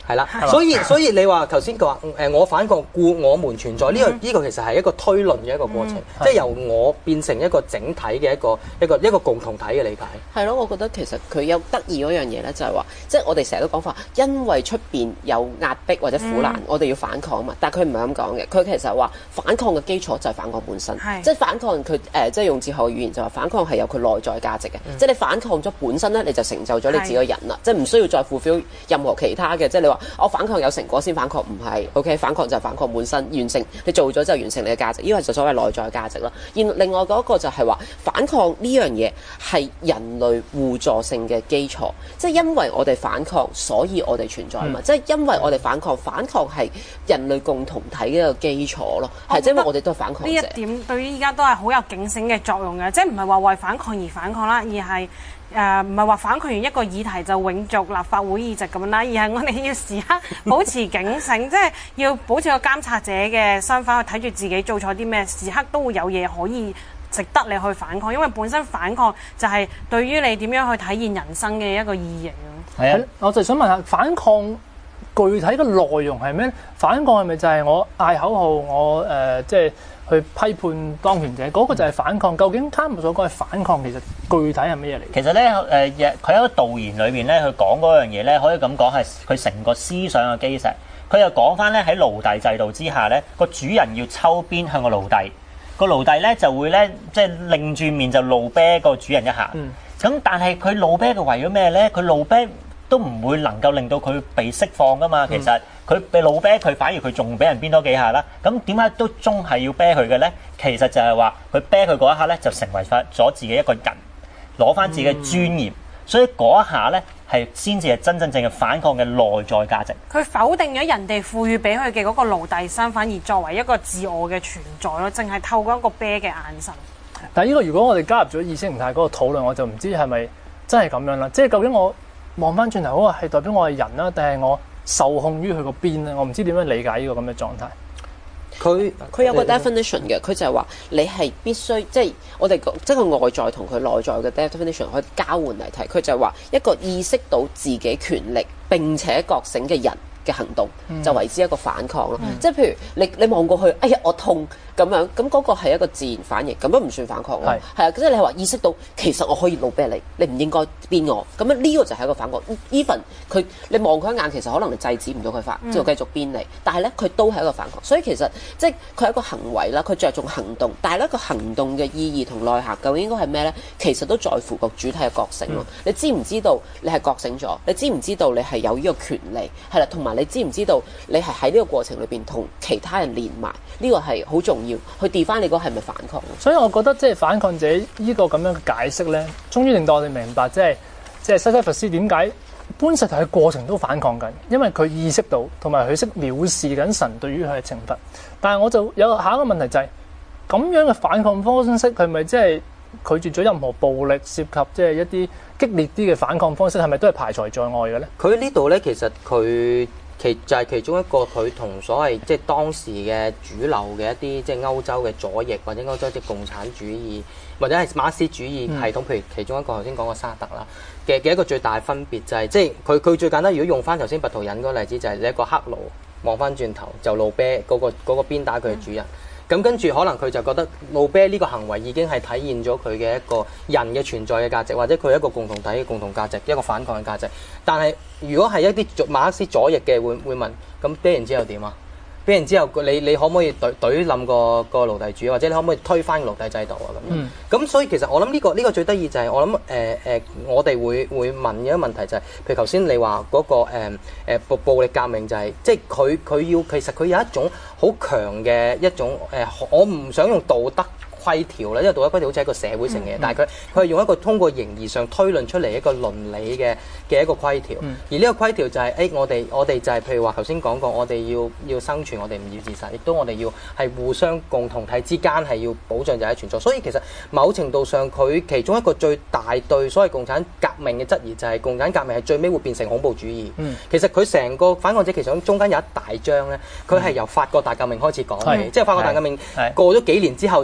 所以所以你話頭先佢話誒我反抗故我們存在呢、這個呢、這個其實係一個推論嘅一個過程，嗯、即係由我變成一個整體嘅一個一個一個共同體嘅理解。 係咯，我覺得其實佢有得意嗰樣嘢咧，就係話，即係我哋成日都講法，因為出邊有壓迫或者苦難，嗯、我哋要反抗啊嘛。但係佢唔係咁講嘅，佢其實係話反抗嘅基礎就係反抗本身，是即係反抗佢誒、呃，即係用哲學語言就話反抗係有佢內在價值嘅，嗯、即係你反抗咗本身咧，你就成就咗你自己個人啦，是即係唔需要再 fulfill 任何其他嘅，即係你話我反抗有成果先反抗，唔係 OK， 反抗就係反抗本身，完成你做咗之後完成你嘅價值，呢個就所謂內在價值啦。而另外嗰個就係話反抗呢樣嘢係人類互助性嘅基礎，即係因為我哋反抗，所以我哋存在嘛，嗯、即係因為我哋反抗，反抗係人類共同體嘅一個基礎咯，係即係因為我哋都係反抗者。呢一點對於依家都係好有警醒嘅作用嘅，即係唔係話為反抗而反抗啦，而係誒唔係話反抗完一個議題就永續立法會議席咁樣啦，而係我哋要時刻保持警醒，即係要保持個監察者嘅身份去睇住自己做錯啲咩，時刻都會有嘢可以值得你去反抗，因為本身反抗就係對於你點樣去體現人生嘅一個意義咯。 係啊，我就想問下反抗具體嘅內容係咩？反抗係咪就係我嗌口號，我誒、呃、即係去批判當權者嗰、那個就係反抗？究竟卡姆所講嘅反抗其實具體係乜嘢嚟？ 其實咧誒，佢喺個導言裏邊咧，佢講嗰樣嘢咧，可以咁講係佢成個思想嘅基石。佢又講翻咧喺奴隸制度之下咧，個主人要抽鞭向個奴隸。個奴隸咧就會咧，即係擰住面就怒啤個主人一下。咁、嗯、但係佢怒啤佢為咗咩咧？佢怒啤都唔會能夠令到佢被釋放噶嘛。其實佢被怒啤佢，反而佢仲俾人鞭多幾下啦。咁點解都終係要啤佢嘅咧？其實就係話佢啤佢嗰一刻咧，就成為翻咗自己一個人，攞翻自己嘅尊嚴。嗯、所以嗰一下咧，係先至係真真正嘅反抗嘅內在價值。 佢否定咗人哋賦予俾佢嘅嗰個奴隸身份，而作為一個自我嘅存在咯，淨係透過一個啤嘅眼神。 但係呢個如果我哋加入咗意識形態嗰個討論，我就唔知係咪真係咁樣啦。即係究竟我望翻轉頭嗰個係代表我係人啦，定係我受控於佢個邊咧？我唔知點樣理解呢個咁嘅狀態。 佢佢有個 definition 嘅，佢就係話你係必須即係我哋即係個外在同佢內在嘅 definition 可以交換嚟睇。佢就係話一個意識到自己權力並且覺醒嘅人嘅行動，嗯、就為之一個反抗咯。嗯、即係譬如你你望過去，哎呀我痛咁樣，咁嗰個係一個自然反應，咁樣唔算反抗喎。係啊，即係你係話意識到其實我可以怒啤你，你唔應該鞭我，咁樣呢個就係一個反抗。even 佢你望佢一眼，其實可能你制止唔到佢發，之後繼續鞭你，但係咧佢都係一個反抗。所以其實即係佢係一個行為啦，佢着重行動，但係咧個行動嘅意義同內涵究竟應該係咩咧？其實都在乎個主體嘅覺醒咯。嗯、你知唔知道你係覺醒咗？你知唔知道你係有呢個權利？係啦，同埋你知唔知道你係喺呢個過程裏邊同其他人連埋？呢、這個係好重要。去調翻你嗰係咪反抗？ 所以我覺得即係反抗者呢個咁樣嘅解釋咧，終於令到我哋明白，即係即係西西弗斯點解搬石頭嘅過程都反抗緊，因為佢意識到同埋佢識藐視緊神對於佢嘅懲罰。但係我就有下一個問題就係、是、咁樣嘅反抗方式係咪即係拒絕咗任何暴力，涉及即係一啲激烈啲嘅反抗方式，係咪都係排除在外嘅咧？ 佢呢度咧，其實佢。其就係其中一個佢同所謂即係當時嘅主流嘅一啲即係歐洲嘅左翼或者歐洲即係共產主義或者係馬克思主義系統，譬如其中一個頭先講個沙特啦嘅嘅一個最大分別就係、是、即係佢佢最簡單，如果用翻頭先白圖引嗰個例子，就係、是、你一個黑奴望翻轉頭就怒啤嗰個嗰、那個鞭打佢嘅主人。嗯咁跟住可能佢就覺得怒啤呢個行為已經係體現咗佢嘅一個人嘅存在嘅價值，或者佢一個共同體嘅共同價值，一個反抗嘅價值。但係如果係一啲馬克思左翼嘅，會會問咁啤完之後點啊？啤完之後你你可唔可以懟懟冧個個奴隸主，或者你可唔可以推翻奴隸制度啊？咁樣咁、嗯、所以其實我諗呢、呢個呢、呢個最得意就係我諗誒誒我哋會會問嘅一個問題就係、是，譬如頭先你話嗰、嗰個誒誒暴暴力革命就係、是、即係佢佢要其實佢有一種好強嘅一種誒、呃，我唔想用道德規條啦，因為道德規條好似係一個社會性嘅嘢，嗯、但係佢佢係用一個通過形而上推論出嚟一個倫理嘅嘅一個規條，嗯、而呢個規條就係、是、誒、欸、我哋我哋就係、是、譬如話頭先講過，我哋要要生存，我哋唔要自殺，亦都我哋要係互相共同體之間係要保障就係存在。所以其實某程度上，佢其中一個最大對所謂共產革命嘅質疑就係共產革命係最尾會變成恐怖主義。嗯、其實佢成個反抗者其實中間有一大章咧，佢係由法國大革命開始講嘅，嗯、即係法國大革命過咗幾年之後就變咗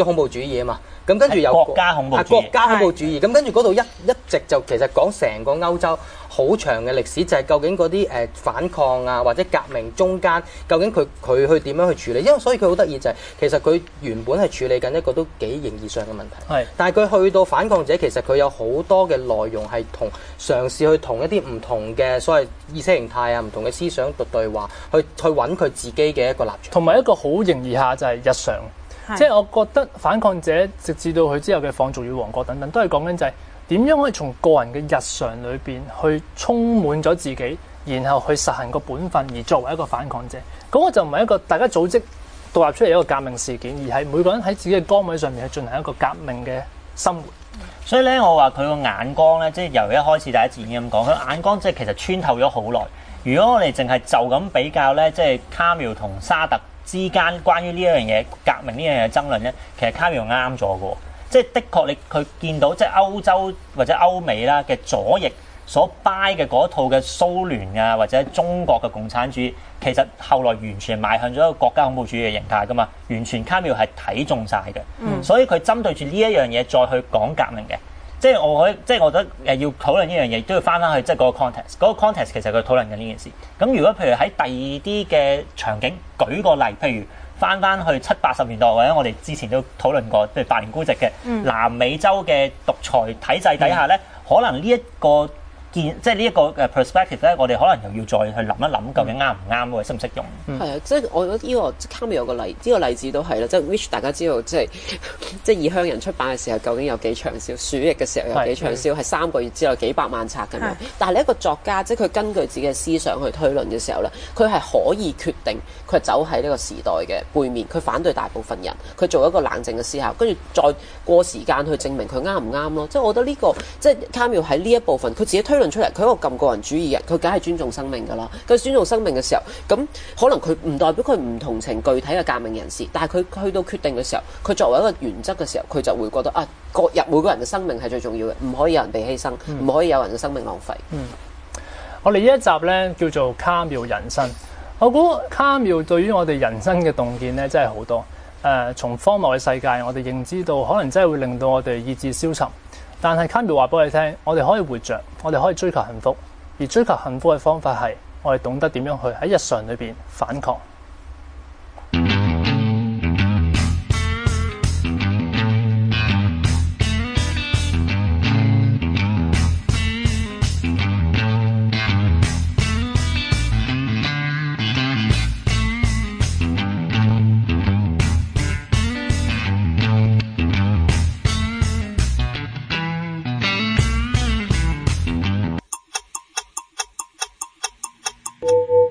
咗恐怖主義啊嘛。咁跟住有國家恐怖主義， 國家恐怖主義。咁跟住嗰度一一直就其實講成個歐洲好長嘅歷史，就係究竟嗰啲誒反抗啊或者革命中間，究竟佢佢去點樣去處理？因為所以佢好得意就係、是、其實佢原本係處理緊一個都幾形而上嘅問題。係，但係佢去到反抗者，其實佢有好多嘅內容係同嘗試去同一啲唔同嘅所謂意識形態啊、唔同嘅思想度對話，去去揾佢自己嘅一個立場。同埋一個好形而下就係日常。即係我覺得反抗者直至到佢之後嘅放逐與王國等等，都係講緊就係點樣可以從個人嘅日常裏邊去充滿咗自己，然後去實行個本分，而作為一個反抗者。咁我就唔係一個大家組織獨立出嚟一個革命事件，而係每個人喺自己嘅崗位上面去進行一個革命嘅生活。 所以咧，我話佢個眼光咧，即係由一開始第一次已經咁講，佢眼光即係其實穿透咗好耐。如果我哋淨係就咁比較咧，即係卡繆同沙特之間關於呢一樣嘢革命呢樣嘢爭論咧，其實卡繆啱咗嘅，即係的確你佢見到即係歐洲或者歐美啦嘅左翼所 buy 嘅嗰套嘅蘇聯啊或者中國嘅共產主義，其實後來完全邁向咗一個國家恐怖主義嘅形態噶嘛，完全卡繆係睇中晒嘅，嗯、所以佢針對住呢一樣嘢再去講革命嘅。即係我可即係我覺得誒要討論呢樣嘢，都要翻翻去即係嗰個 context。嗰個 context 其實佢討論緊呢件事。咁如果譬如喺第二啲嘅場景，舉個例，譬如翻翻去七八十年代或者我哋之前都討論過，譬如百年孤寂嘅南美洲嘅獨裁體制底下咧，嗯、可能呢、這、一個見即係呢一個誒 perspective 咧，我哋可能又要再去諗一諗，究竟啱唔啱喎，適唔適用？ 係啊、嗯，即係我覺得呢、這個卡繆有個例，呢、這個例子都係啦，即係 which 大家知道，即係即係異鄉人出版嘅時候，究竟有幾暢銷？鼠疫嘅時候有幾暢銷？係三個月之內幾百萬冊咁樣。但係你一個作家，即係佢根據自己嘅思想去推論嘅時候咧，佢係可以決定佢走喺呢個時代嘅背面，佢反對大部分人，佢做一個冷靜嘅思考，跟住再過時間去證明佢啱唔啱咯。即係我覺得呢、這個即係卡繆喺呢一部分，佢自己推論出嚟，佢一個咁個人主義嘅人，佢梗係尊重生命㗎啦。佢尊重生命嘅時候，咁可能佢唔代表佢唔同情具體嘅革命人士，但係佢去到決定嘅時候，佢作為一個原則嘅時候，佢就會覺得啊，各日每個人嘅生命係最重要嘅，唔可以有人被犧牲，唔、嗯、可以有人嘅生命浪費。 嗯，我哋呢一集咧叫做卡繆人生。我估卡繆對於我哋人生嘅洞見咧，真係好多。誒、呃，從荒謬嘅世界，我哋認知到可能真係會令到我哋意志消沉。但係卡繆話俾我哋聽，我哋可以活着，我哋可以追求幸福，而追求幸福嘅方法係我哋懂得點樣去喺日常裏邊反抗。you